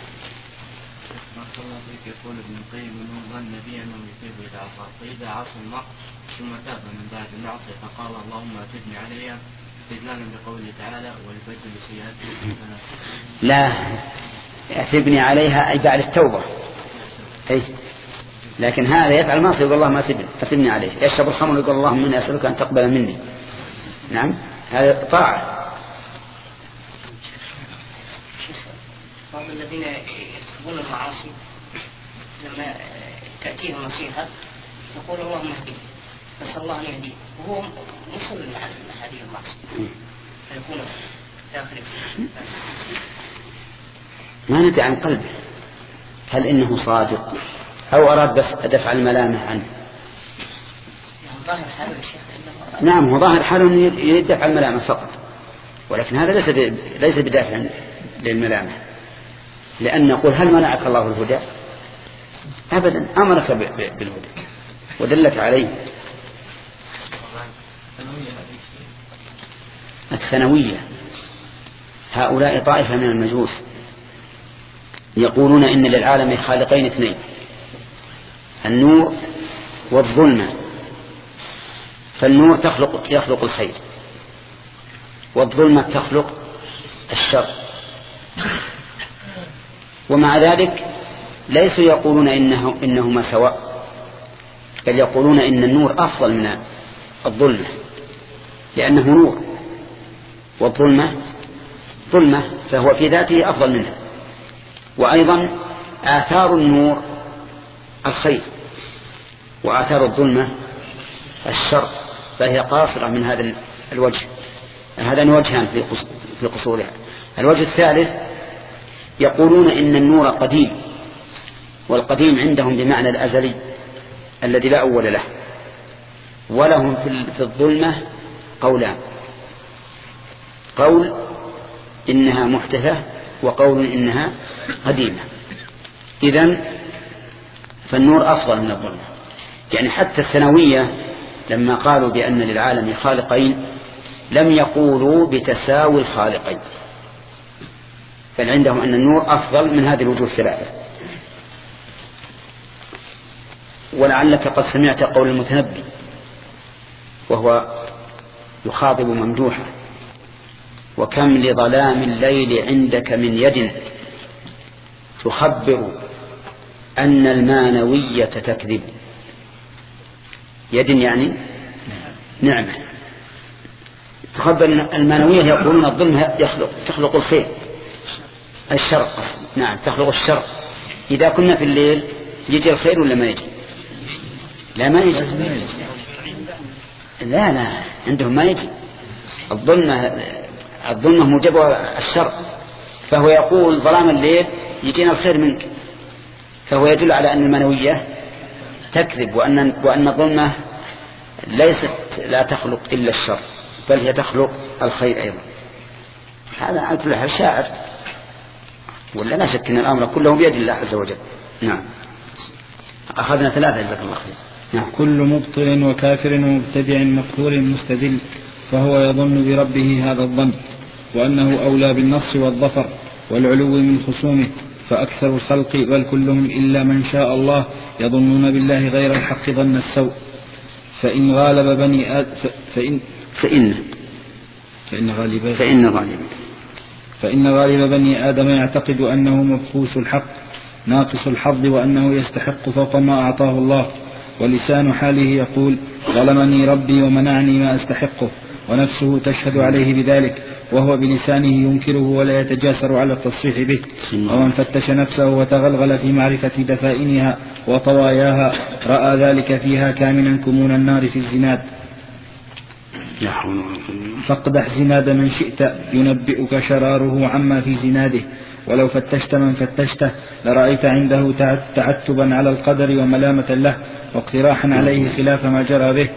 يقول ابن القيم انه ظن به انه يثيب اذا عصى، فاذا عصى المرء ثم تاب من بعد المعصيه فقال اللهم اتبني عليها استدلالا بقوله تعالى ويبدل سيئاته حسنات. لا، اتبني عليها اي بعد التوبه. اي لكن هذا يفعل معصيه يقول اللهم اتبني عليه، يشرب الخمر يقول اللهم اني اسالك ان تقبل مني. نعم هذا طاعه. هم الذين يكتبون المعاصي لما تأتيه نصيحة يقول اللهم اهديه، نسأل الله أن يهديه وهو مصر لهذه المعصية فيكون داخل. ما ندري عن قلبه هل إنه صادق أو أراد بس دفع الملامة عنه. ظاهر حاله يا شيخ. نعم هو ظاهر حاله أنه يدفع الملامة فقط، ولكن هذا ليس ليس بدافع للملامة، لأن نقول هل منعك الله الهدى؟ أبدا، أمرك بالهدى ودلك عليه. الثانوية هؤلاء طائفة من المجوس يقولون إن للعالم خالقين اثنين، النور والظلمة، فالنور تخلق يخلق الخير والظلمة تخلق الشر، ومع ذلك ليسوا يقولون إنه إنهما سواء، بل يقولون إن النور أفضل من الظلمة لأنه نور، والظلمة ظلمة فهو في ذاته أفضل منها. وأيضا آثار النور الخير وآثار الظلمة الشر، فهي قاصرة من هذا الوجه. هذان وجهان في قصورها. الوجه الثالث يقولون إن النور قديم، والقديم عندهم بمعنى الأزلي الذي لا أول له، ولهم في الظلمة قولان، قول إنها محدثة وقول إنها قديمة. إذن فالنور أفضل من الظلمة. يعني حتى الثانوية لما قالوا بأن للعالم خالقين لم يقولوا بتساوي الخالقين، بل عندهم أن النور أفضل من هذه الوجوه الثلاثة. ولعلك قد سمعت قول المتنبي وهو يخاطب ممدوحا: وكم لظلام الليل عندك من يد تخبر أن المانوية تكذب. يد يعني نعمة، تخبر أن المانوية يقولون الظلم يخلق تخلق الخير الشر، نعم تخلق الشر. إذا كنا في الليل يجي الخير ولا ما يجي؟ لا ما يجي. لا لا عندهم ما يجي. الظلمة الظلمة موجبة الشر، فهو يقول ظلام الليل يجينا الخير منك، فهو يدل على أن المانوية تكذب، وأن وأن الظلمة ليست لا تخلق إلا الشر، بل هي تخلق الخير أيضا. هذا عن كل حال شاعر، ولا لا شك أن الأمر كله بيد الله عز وجل. نعم أخذنا ثلاثة جزاك الله خير. نعم. كل مبطل وكافر ومبتدع مكفور مستدل فهو يظن بربه هذا الظن، وأنه أولى بالنصر والظفر والعلو من خصومه، فأكثر الخلق بل كلهم إلا من شاء الله يظنون بالله غير الحق ظن السوء. فإن غالب بني آدم فإن فإن فإن غالب فإن غالب فإن غالب بني آدم يعتقد أنه مبخوس الحق ناقص الحظ، وأنه يستحق فوق ما أعطاه الله، ولسان حاله يقول ظلمني ربي ومنعني ما أستحقه، ونفسه تشهد عليه بذلك، وهو بلسانه ينكره ولا يتجاسر على التصريح به. ومن فتش نفسه وتغلغل في معرفة دفائنها وطواياها رأى ذلك فيها كامنا كمون النار في الزناد. فاقدح زناد من شئت ينبئك شراره عما في زناده، ولو فتشت من فتشته لرأيت عنده تعتبا على القدر وملامة له واقتراحا عليه خلاف ما جرى به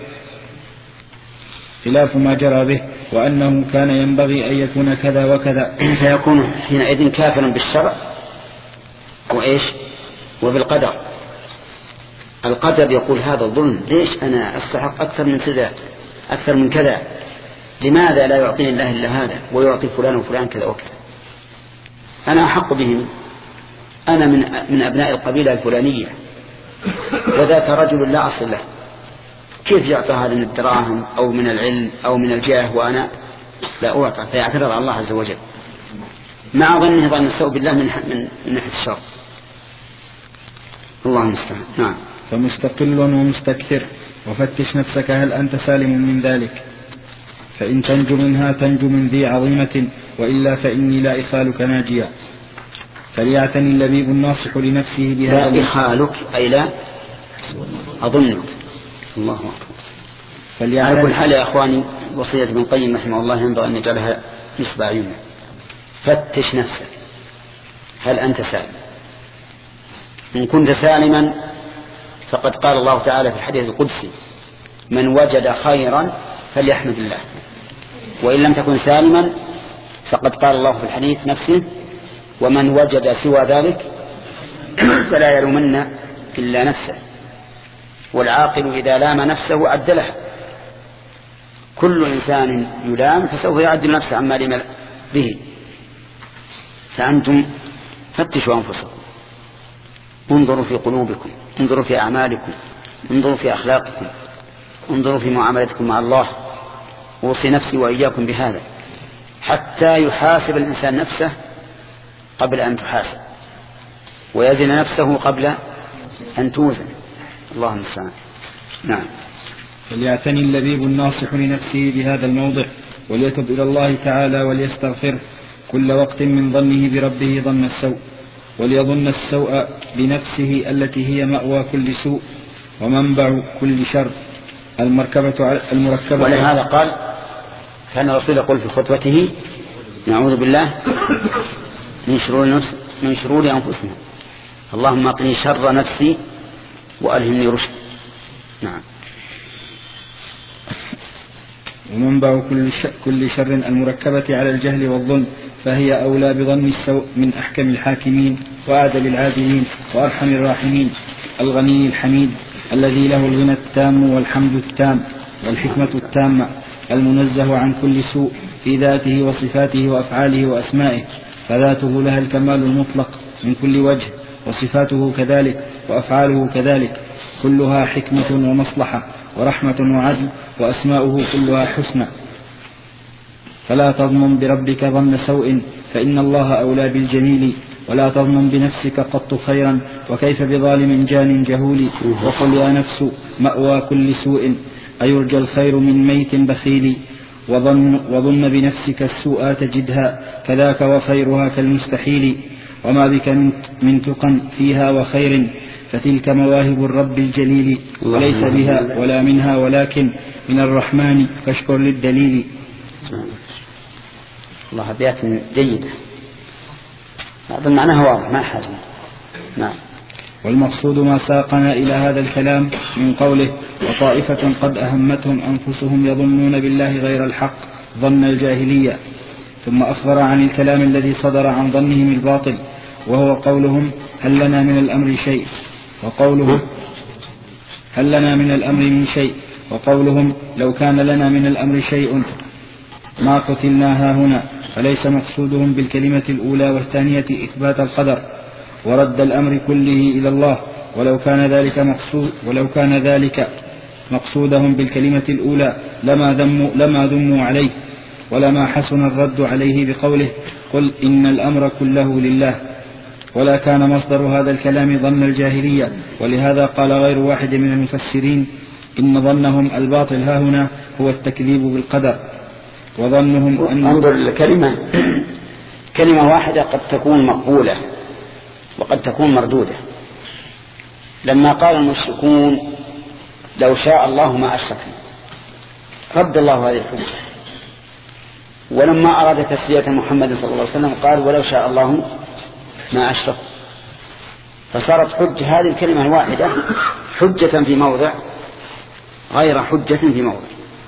خلاف ما جرى به وأنه كان ينبغي أن يكون كذا وكذا، فيكون حينئذ كافرا بالشرع وإيش وبالقدر. القدر يقول هذا ظلم، ليش أنا أستحق أكثر من كذا أكثر من كذا، لماذا لا يعطيني الله إلا هذا ويعطي فلان وفلان كذا وكذا، أنا أحق بهم، أنا من من أبناء القبيلة الفلانية وذاك رجل لا أصل له، كيف يعطى هذا من الدراهم أو من العلم أو من الجاه وأنا لا أعطى؟ فيعترض على الله عز وجل مع ظنه ظن السوء بالله من من ناحية الشر. الله المستعان. نعم. فمستقل ومستكثر، وفتش نفسك هل أنت سالم من ذلك، فإن تنجو منها تنجو من ذي عظيمة، وإلا فإني لا إخالك ناجيا. فليعتني اللبيب الناصح لنفسه بهذا. لا إخالك أي لا أظنك. الله أكبر. على كل حال يا أخواني وصية ابن القيم رحمه الله ينبغي أن نجعلها نصب عيوننا. فتش نفسك هل أنت سالم، إن كنت سالما فقد قال الله تعالى في الحديث القدسي من وجد خيرا فليحمد الله، وإن لم تكن سالما فقد قال الله في الحديث نفسه ومن وجد سوى ذلك فلا يلومن إلا نفسه، والعاقل إذا لام نفسه عدلها. كل إنسان يلام فسوف يعدل نفسه عما لم به. فأنتم فتشوا أنفسكم، انظروا في قلوبكم، انظروا في أعمالكم، انظروا في أخلاقكم، انظروا في معاملتكم مع الله. أوصي نفسي وإياكم بهذا حتى يحاسب الإنسان نفسه قبل أن تحاسب، ويزن نفسه قبل أن توزن. الله المستعان. نعم. فليعتني اللبيب الناصح لنفسه بهذا الموضع، وليتب إلى الله تعالى وليستغفر كل وقت من ظنه بربه ظن السوء، وليظن السوء بنفسه التي هي مأوى كل سوء ومنبع كل شر المركبة المركبة. ولهذا قال كان الرسول يقول في خطبته نعوذ بالله من شرور نفس من شرور أنفسنا، اللهم اقني شر نفسي وألهمني رشد. نعم. ومنبع كل, ش... كل شر المركبة على الجهل والظلم، فهي أولى بظن السوء من أحكم الحاكمين وأعدل العادلين وأرحم الراحمين، الغني الحميد الذي له الغنى التام والحمد التام والحكمة التامة، المنزه عن كل سوء في ذاته وصفاته وأفعاله وأسمائه، فذاته لها الكمال المطلق من كل وجه، وصفاته كذلك وأفعاله كذلك، كلها حكمة ومصلحة ورحمة وعدل، وأسماؤه كلها حسنى. فلا تظنن بربك ظن سوء، فإن الله أولى بالجميل، ولا تظنن بنفسك قط خيرا، وكيف بظالم جان جهول. وقل يا نفس مأوى كل سوء، أيرجى الخير من ميت بخيل، وظن, وظن بنفسك السوء تجدها، كذاك وخيرها كالمستحيل، وما بك من تقى فيها وخير، فتلك مواهب الرب الجليل، وليس بها ولا منها ولكن من الرحمن، فاشكر للدليل. الله أبيات جيدة، هذا معناها واضح ما حاجة. نعم. والمقصود ما ساقنا إلى هذا الكلام من قوله وطائفة قد أهمتهم أنفسهم يظنون بالله غير الحق ظن الجاهلية، ثم أخبر عن الكلام الذي صدر عن ظنهم الباطل، وهو قولهم هل لنا من الأمر شيء، وقولهم هل لنا من الأمر من شيء، وقولهم لو كان لنا من الأمر شيء ما قتلنا هنا. فليس مقصودهم بالكلمة الأولى والثانية إثبات القدر ورد الأمر كله إلى الله، ولو كان ذلك مقصود ولو كان ذلك مقصودهم بالكلمة الأولى لما ذموا لما ذموا عليه، ولما حسن الرد عليه بقوله قل إن الأمر كله لله، ولا كان مصدر هذا الكلام ظن الجاهلية. ولهذا قال غير واحد من المفسرين إن ظنهم الباطل هاهنا هو التكذيب بالقدر، وظنهم أن انظر الكلمة كلمة واحدة قد تكون مقبولة وقد تكون مردودة. لما قال المشركون لو شاء الله ما أشركنا، رد الله هذه الحجة. ولما أراد تسلية محمد صلى الله عليه وسلم قال ولو شاء الله ما أشركوا، فصارت حجة هذه الكلمة الواحدة حجة في موضع غير حجة في موضع.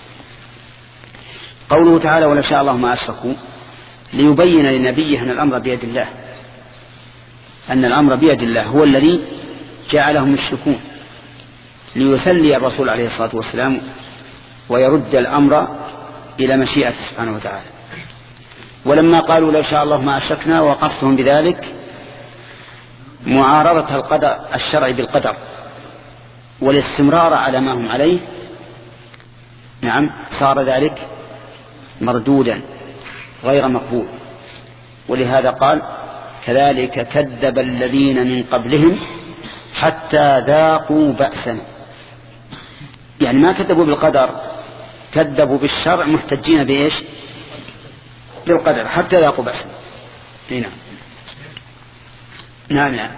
قوله تعالى ولو شاء الله ما أشركوا ليبين لنبيه أن الأمر بيد الله، أن الأمر بيد الله هو الذي جعلهم يشركون، ليسلي الرسول عليه الصلاة والسلام ويرد الأمر إلى مشيئة سبحانه وتعالى. ولما قالوا لو شاء الله ما أشركنا وقصدهم بذلك معارضة القدر الشرعي بالقدر والاستمرار على ما هم عليه، نعم صار ذلك مردودا غير مقبول. ولهذا قال كذلك كذب الذين من قبلهم حتى ذاقوا بأسنا، يعني ما كذبوا بالقدر، كذبوا بالشرع محتجين بإيش؟ بالقدر حتى ذاقوا بأسنا. نعم نعم نعم.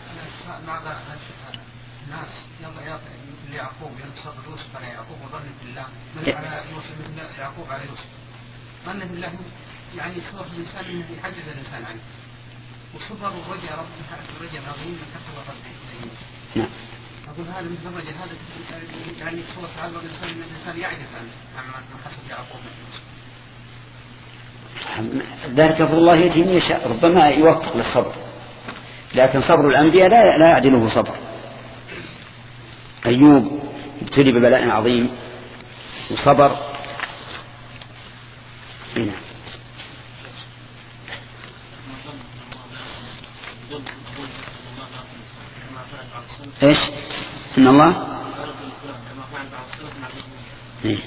الناس مثل يعقوب ينتصر يوسف على يعقوب وظن بالله من على يوسف مثل يعقوب على يوسف ظن بالله، يعني صور الإنسان أنه يحجز الإنسان عنه، وصبر ورجع ربه رجع عظيم من كثر ربه. نعم. أقول هذا مثل الرجع هذا يعني صور تعالى الإنسان أن الإنسان يعجز عنه عما حسب يعقوب من يوسف. ذلك فضل الله يأتي من يشاء، ربما يوفق للصبر، لكن صبر الأنبياء لا لا يعدله صبر. أيوب ابتلي ببلاء عظيم وصبر. هنا ايش ان الله إيه؟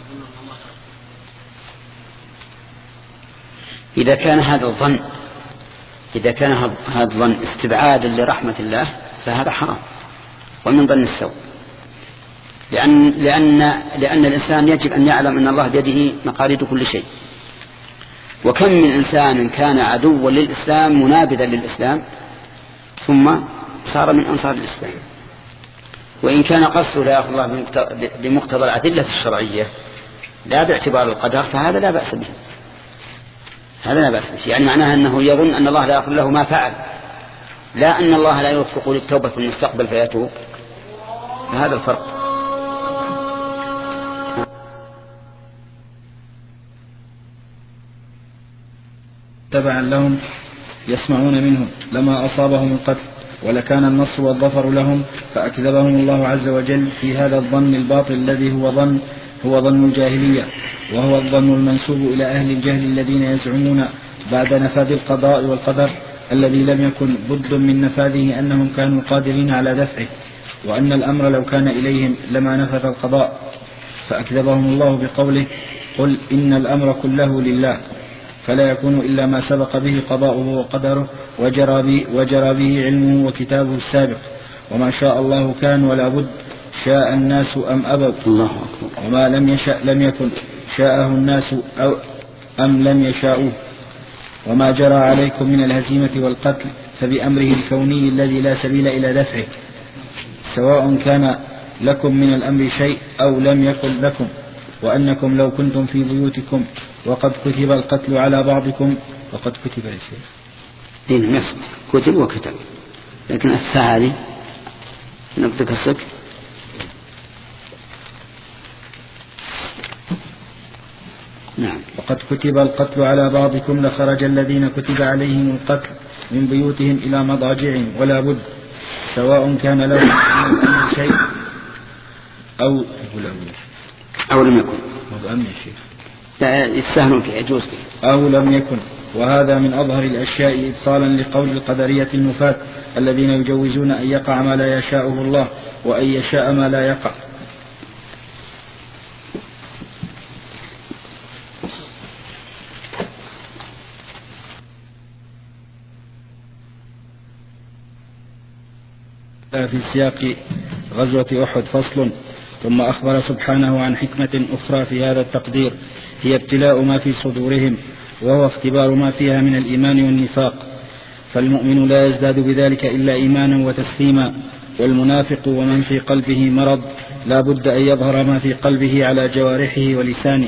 إذا كان هذا الظن إذا كان هذا الظن استبعادا لرحمة الله فهذا حرام ومن ظن السوء، لأن, لأن, لأن الإنسان يجب أن يعلم أن الله بيده مقاليد كل شيء. وكم من إنسان كان عدوا للإسلام منابذا للإسلام ثم صار من أنصار الإسلام، وإن كان قصده لا يأخذ الله بمقتضى الأدلة الشرعية لا باعتبار القدر فهذا لا بأس به، هذا لا بأس به، يعني معناها أنه يظن أن الله لا يغفر له ما فعل، لا أن الله لا يوفق للتوبة في المستقبل فيتوب، فهذا الفرق. تبعا لهم يسمعون منه لما أصابهم القتل ولكان النصر والظفر لهم، فأكذبهم الله عز وجل في هذا الظن الباطل الذي هو ظن هو ظن الجاهلية، وهو الظن المنسوب إلى أهل الجهل الذين يزعمون بعد نفاذ القضاء والقدر الذي لم يكن بد من نفاذه أنهم كانوا قادرين على دفعه، وأن الأمر لو كان إليهم لما نفذ القضاء. فأكذبهم الله بقوله قل إن الأمر كله لله، فلا يكون إلا ما سبق به قضاؤه وقدره وجرى به, وجرى به علمه وكتابه السابق، وما شاء الله كان ولا بد، شاء الناس أم أبوا، وما لم يشأ لم يكن، شاءه الناس أو أم لم يشاءوه. وما جرى عليكم من الهزيمة والقتل فبأمره الكوني الذي لا سبيل إلى دفعه، سواء كان لكم من الأمر شيء أو لم يكن لكم، وأنكم لو كنتم في بيوتكم وقد كتب القتل على بعضكم وقد كتب شيء. دين نفس كتب وكتب، لكن الساعة هذه نبتك السك. نعم. وقد كتب القتل على بعضكم لخرج الذين كتب عليهم القتل من بيوتهم إلى مضاجعهم ولا بد، سواء كان لهم من الأمر شيء أو أو لم يكن. يستهنون يجوز أو لم يكن. وهذا من أظهر الأشياء إبطالا لقول القدرية النفاة الذين يجوزون أن يقع ما لا يشاءه الله وأن يشاء ما لا يقع. في سياق غزوة أحد فصل. ثم أخبر سبحانه عن حكمة أخرى في هذا التقدير هي ابتلاء ما في صدورهم، وهو اختبار ما فيها من الإيمان والنفاق، فالمؤمن لا يزداد بذلك إلا إيمانا وتسليما، والمنافق ومن في قلبه مرض لا بد أن يظهر ما في قلبه على جوارحه ولسانه.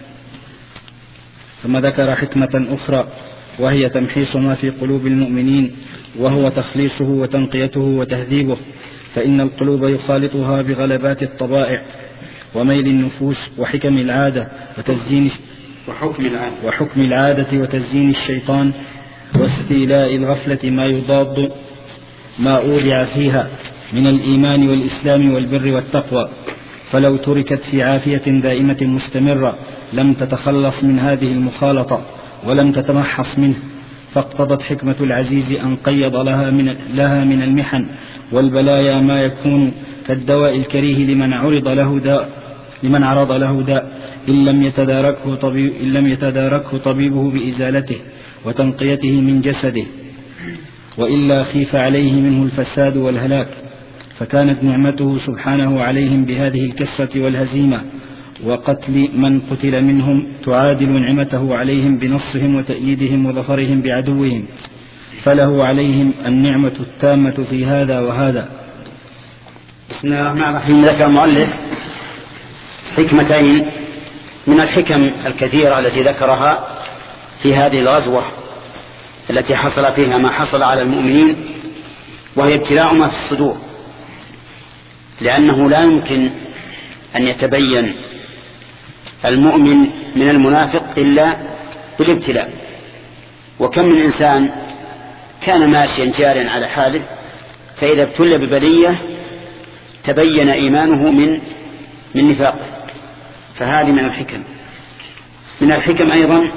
ثم ذكر حكمة أخرى وهي تمحيص ما في قلوب المؤمنين، وهو تخليصه وتنقيته وتهذيبه، فإن القلوب يخالطها بغلبات الطبائع وميل النفوس وحكم العادة وتزيين وحكم العادة, وحكم العادة وتزيين الشيطان واستيلاء الغفلة ما يضاد ما أودع فيها من الإيمان والإسلام والبر والتقوى، فلو تركت في عافية دائمة مستمرة لم تتخلص من هذه المخالطة ولم تتمحص منه، فاقتضت حكمة العزيز أن قيض لها من, لها من المحن والبلايا ما يكون كالدواء الكريه لمن عرض له داء لمن عرض له داء إن لم يتداركه طبيب إن لم يتداركه طبيبه بإزالته وتنقيته من جسده، وإلا خيف عليه منه الفساد والهلاك. فكانت نعمته سبحانه عليهم بهذه الكسرة والهزيمة وقتل من قتل منهم تعادل نعمته عليهم بنصرهم وتأييدهم وظفرهم بعدوهم، فله عليهم النعمة التامة في هذا وهذا. بسم الله الرحمن الرحيم. ذكر المؤلف حكمتين من الحكم الكثيرة التي ذكرها في هذه الغزوة التي حصل فيها ما حصل على المؤمنين، وهي ابتلاء ما في الصدور، لأنه لا يمكن أن يتبين المؤمن من المنافق إلا بالابتلاء. وكم من إنسان كان ماشيا جارا على حاله فإذا ابتلي ببلية تبين إيمانه من من نفاقه، فهذه من الحكم. من الحكم أيضا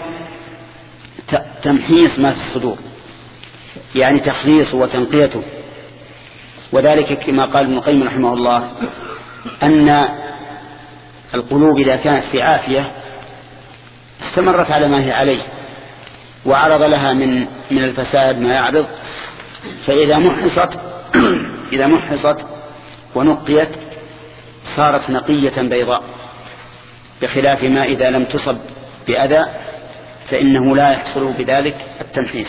تمحيص ما في الصدور، يعني تخليصه وتنقيته، وذلك كما قال ابن القيم رحمه الله أن القلوب إذا كانت في عافية استمرت على ما هي عليه وعرض لها من من الفساد ما يعرض، فإذا محصت إذا محصت ونقيت صارت نقية بيضاء، بخلاف ما إذا لم تصب بأذى فإنه لا يحصل بذلك التمحيص.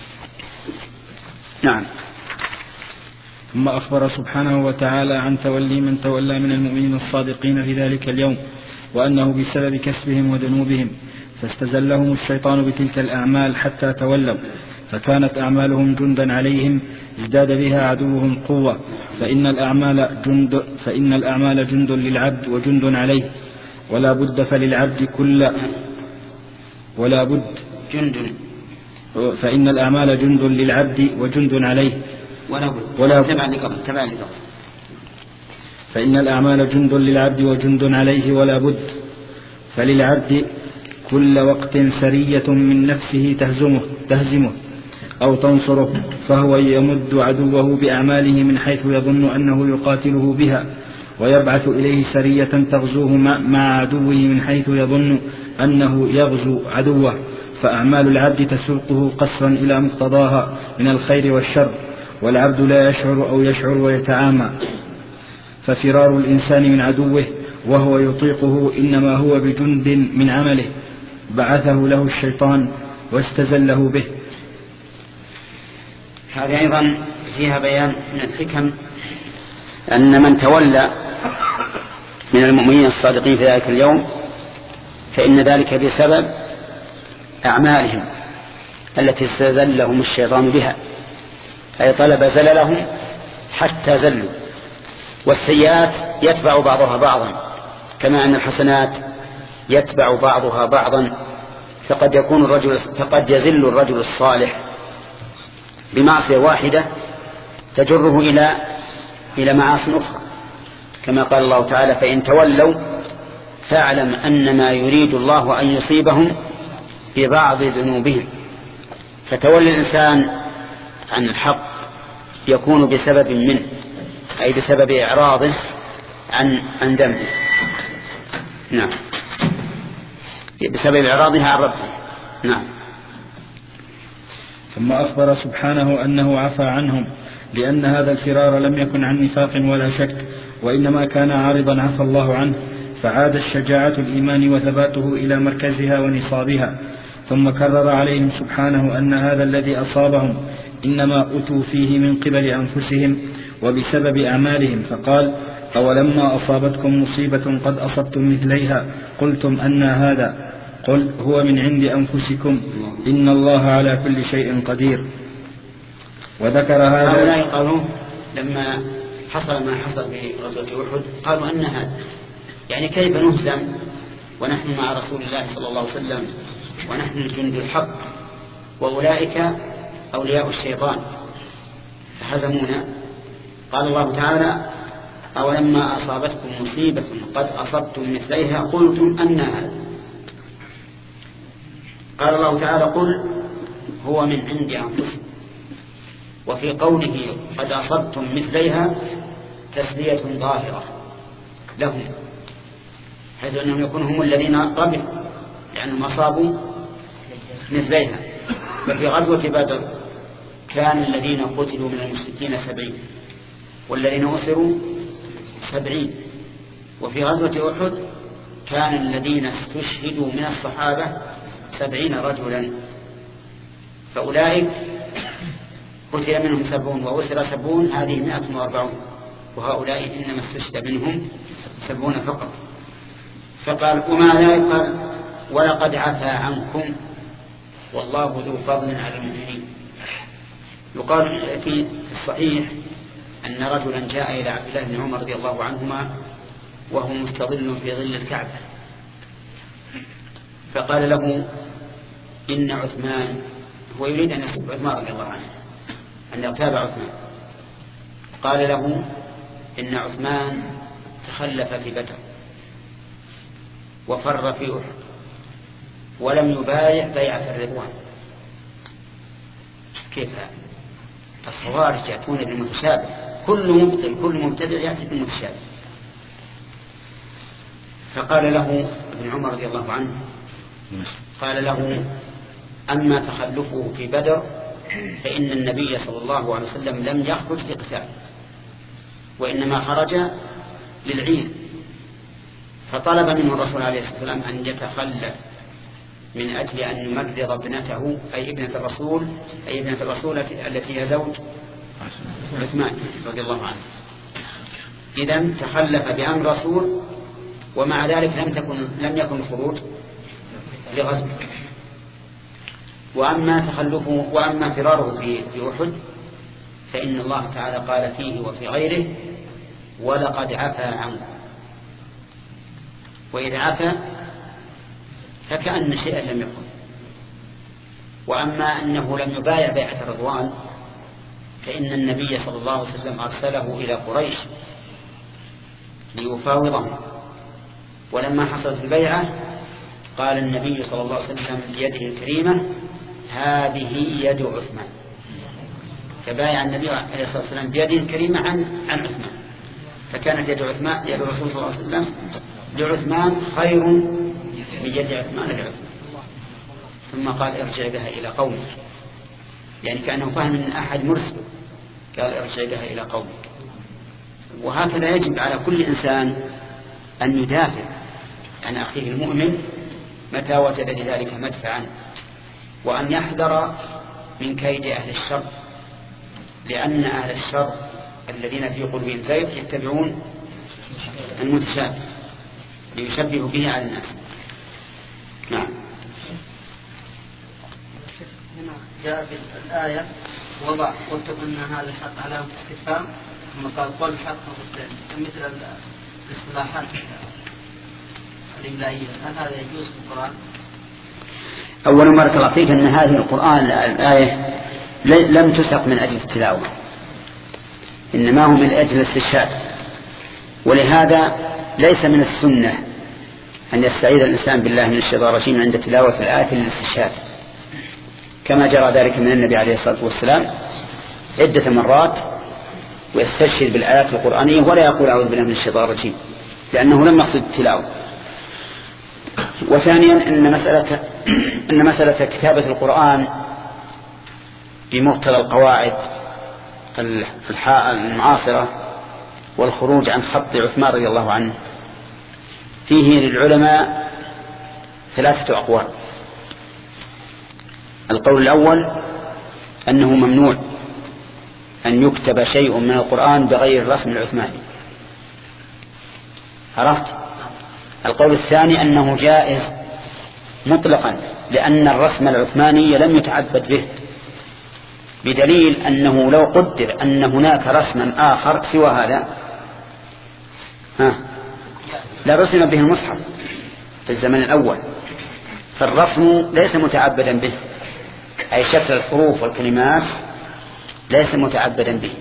نعم. ثم أخبر سبحانه وتعالى عن تولي من تولى من المؤمنين الصادقين في ذلك اليوم، وأنه بسبب كسبهم وذنوبهم فاستزلهم الشيطان بتلك الأعمال حتى تولوا، فكانت أعمالهم جندا عليهم ازداد بها عدوهم قوة، فإن الأعمال جند, فإن الأعمال جند للعبد وجند عليه، ولا بد فللعبد كل ولا بد جند فإن الأعمال جند للعبد وجند عليه ولا بد ولا تبع لقبل تبع لقبل فإن الأعمال جند للعبد وجند عليه ولا بد فللعبد كل وقت سرية من نفسه تهزمه تهزمه أو تنصره، فهو يمد عدوه بأعماله من حيث يظن أنه يقاتله بها، ويبعث إليه سرية تغزوه مع عدوه من حيث يظن أنه يغزو عدوه، فأعمال العبد تسوقه قصرا إلى مقتضاها من الخير والشر، والعبد لا يشعر أو يشعر ويتعامى. ففرار الإنسان من عدوه وهو يطيقه إنما هو بجند من عمله بعثه له الشيطان واستزله به. هذه أيضا فيها بيان من الحكم أن من تولى من المؤمنين الصادقين في ذلك اليوم فإن ذلك بسبب أعمالهم التي استزلهم الشيطان بها، أي طلب زللهم حتى زلوا. والسيئات يتبع بعضها بعضا كما أن الحسنات يتبع بعضها بعضا، فقد يكون الرجل فقد يزل الرجل الصالح بمعصية واحدة تجره إلى إلى معاصي أخرى، كما قال الله تعالى: فإن تولوا فاعلم أنما يريد الله أن يصيبهم ببعض ذنوبهم. فتولي الإنسان عن الحق يكون بسبب منه، أي بسبب إعراضه عن عن ذنبه. نعم، بسبب إعراضها عن ربه. نعم. ثم أخبر سبحانه أنه عفى عنهم، لأن هذا الفرار لم يكن عن نفاق ولا شك، وإنما كان عارضا عفى الله عنه، فعاد الشجاعة الإيمان وثباته إلى مركزها ونصابها. ثم كرر عليهم سبحانه أن هذا الذي أصابهم إنما أتوا فيه من قبل أنفسهم وبسبب أعمالهم، فقال: أولما أصابتكم مصيبة قد أصبتم مثليها قلتم أن هذا؟ قل هو من عند أنفسكم إن الله على كل شيء قدير. وذكر هذا. هؤلاء قالوا لما حصل ما حصل في غزوة أحد قالوا أن هذا، يعني كيف نهزم ونحن مع رسول الله صلى الله عليه وسلم ونحن الجند الحق وأولئك أولياء الشيطان فهزمونا. قال الله تعالى: أولما أصابتكم مصيبة قد أصبتم مثليها قلتم أن هذا؟ قال الله تعالى: قل هو من عند أنفسكم. وفي قوله قد أصبتم مثليها تسلية ظاهرة لهم، حيث أنهم يكونوا هم الذين قبلوا لأنهم أصابوا مثليها. ففي غزوة بدر كان الذين قتلوا من المشركين سبعين والذين أسروا سبعين. وفي غزوة أحد كان الذين استشهدوا من الصحابة سبعين رجلا، فأولئك قتل منهم سبعون وأسر سبعون، هذه مئة وأربعون، وهؤلاء إنما استشهد منهم سبعون فقط. فقال: وما لا يقال ولقد عفا عنكم والله ذو فضل على المؤمنين. يقال في الصحيح أن رجلا جاء إلى عبد الله بن عمر رضي الله عنهما وهو مستظل في ظل الكعبة، فقال له: إن عثمان، هو يريد أن يسب عثمان رضي الله عنه، أن يغتاب عثمان، قال له: إن عثمان تخلف في بدر وفر في أحد ولم يبايع بيعة الرضوان. كيف هذا؟ الخوارج يأتون بالمتشابه، كل مبطل كل مبتدع يأتي بالمتشابه. فقال له ابن عمر رضي الله عنه، قال له: أما تخلفه في بدر فإن النبي صلى الله عليه وسلم لم يخرج لقتال، وإنما خرج للعيد، فطلب منه الرسول عليه الصلاة والسلام أن يتخلف من أجل أن يمرض ابنته، أي ابنة الرسول، أي ابنة الرسول التي هي زوج عثمان رضي الله عنه. إذن تخلف بأمر الرسول، ومع ذلك لم تكن لم يكن الخروج لغزو. وأما تخلفه وأما فراره في أحد فإن الله تعالى قال فيه وفي غيره: ولقد عفا عنه. وإذا عفا فكأن شيئا لم يكن. وأما أنه لم يبايع بيعة الرضوان فإن النبي صلى الله عليه وسلم أرسله إلى قريش ليفاوضهم، ولما حصلت البيعة قال النبي صلى الله عليه وسلم بيده الكريمة: هذه يد عثمان. فبايع النبي عليه الصلاة والسلام بيده الكريمة عن عن عثمان، فكانت يد عثمان يد الرسول صلى الله عليه وسلم لعثمان خير من يد عثمان لعثمان. ثم قال: ارجع بها إلى قومك، يعني كأنه فهم من أحد مرسل، قال: ارجع بها إلى قومك. وهكذا يجب على كل إنسان أن يدافع عن أخيه المؤمن متى وجد لذلك مدفعا، وأن يحذر من كيد أهل الشر، لأن أهل الشر الذين في قلوبهم زيغ يتبعون المتشابه ليشبهوا به على الناس. نعم. هنا جاء في الآية: وضع قلت أن هذا الحق علامة استفهام، ثم قال: قل الحق مثل الاصطلاحات الإملائية، هل هذا يجوز في القرآن؟ أول بارك الله فيك أن هذه القرآن الآية لم تسق من أجل التلاوة، إنما هو من أجل الاستشهاد، ولهذا ليس من السنة أن يستعيذ الإنسان بالله من الشيطان الرجيم عند تلاوة الآية للاستشهاد، كما جرى ذلك من النبي عليه الصلاة والسلام عدة مرات، ويستشهد بالآيات القرآنية ولا يقول أعوذ بالله من الشيطان الرجيم، لأنه لم يقصد التلاوة. وثانيا أن مسألة أن مسألة كتابة القرآن بمقتضى القواعد المعاصرة والخروج عن خط عثمان رضي الله عنه فيه للعلماء ثلاثة أقوال. القول الأول أنه ممنوع أن يكتب شيء من القرآن بغير الرسم العثماني. عرفت؟ القول الثاني أنه جائز مطلقا، لأن الرسم العثماني لم يتعبد به، بدليل أنه لو قدر أن هناك رسما آخر سوى هذا ها لا رسم به المصحف في الزمن الأول، فالرسم ليس متعبدا به، أي شكل الحروف والكلمات ليس متعبدا به.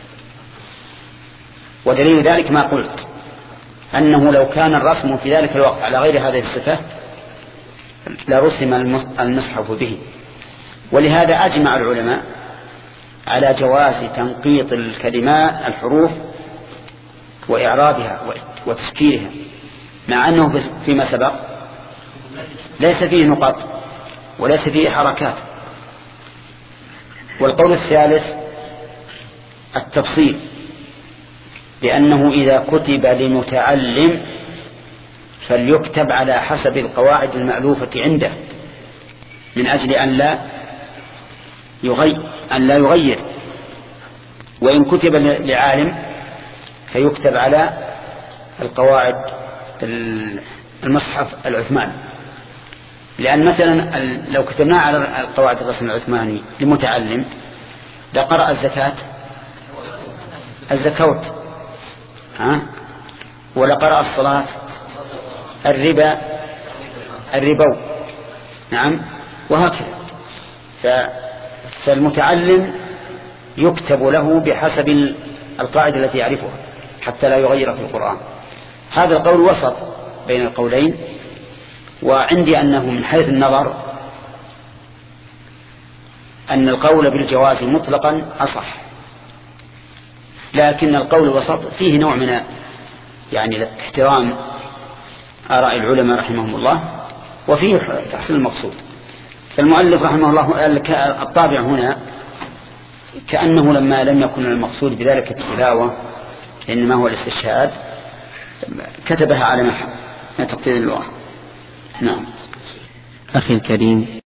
ودليل ذلك ما قلت، أنه لو كان الرسم في ذلك الوقت على غير هذه الصفة لرسم المصحف به. ولهذا أجمع العلماء على جواز تنقيط الكلمات الحروف وإعرابها وتشكيلها، مع أنه فيما سبق ليس فيه نقاط وليس فيه حركات. والقول الثالث التفصيل، لأنه إذا كتب لمتعلم فليكتب على حسب القواعد المألوفة عنده، من أجل أن لا يغير, أن لا يغير. وإن كتب لعالم فيكتب على القواعد المصحف العثماني، لأن مثلا لو كتبنا على القواعد الرسم العثماني لمتعلم لقرأ الزكاة الزكوت، ها، ولقرأ الصلاة الربا الربو، نعم، وهكذا. فالمتعلم يكتب له بحسب القاعدة التي يعرفها حتى لا يغير في القرآن. هذا القول وسط بين القولين، وعندي أنه من حيث النظر أن القول بالجواز مطلقا أصح، لكن القول الوسط فيه نوع من يعني احترام آراء العلماء رحمهم الله، وفيه تحصيل المقصود. فالمؤلف رحمه الله الطابع هنا كأنه لما لم يكن المقصود بذلك التلاوة إنما هو الاستشهاد كتبها على محل تقدير اللغة. نعم. أخي الكريم،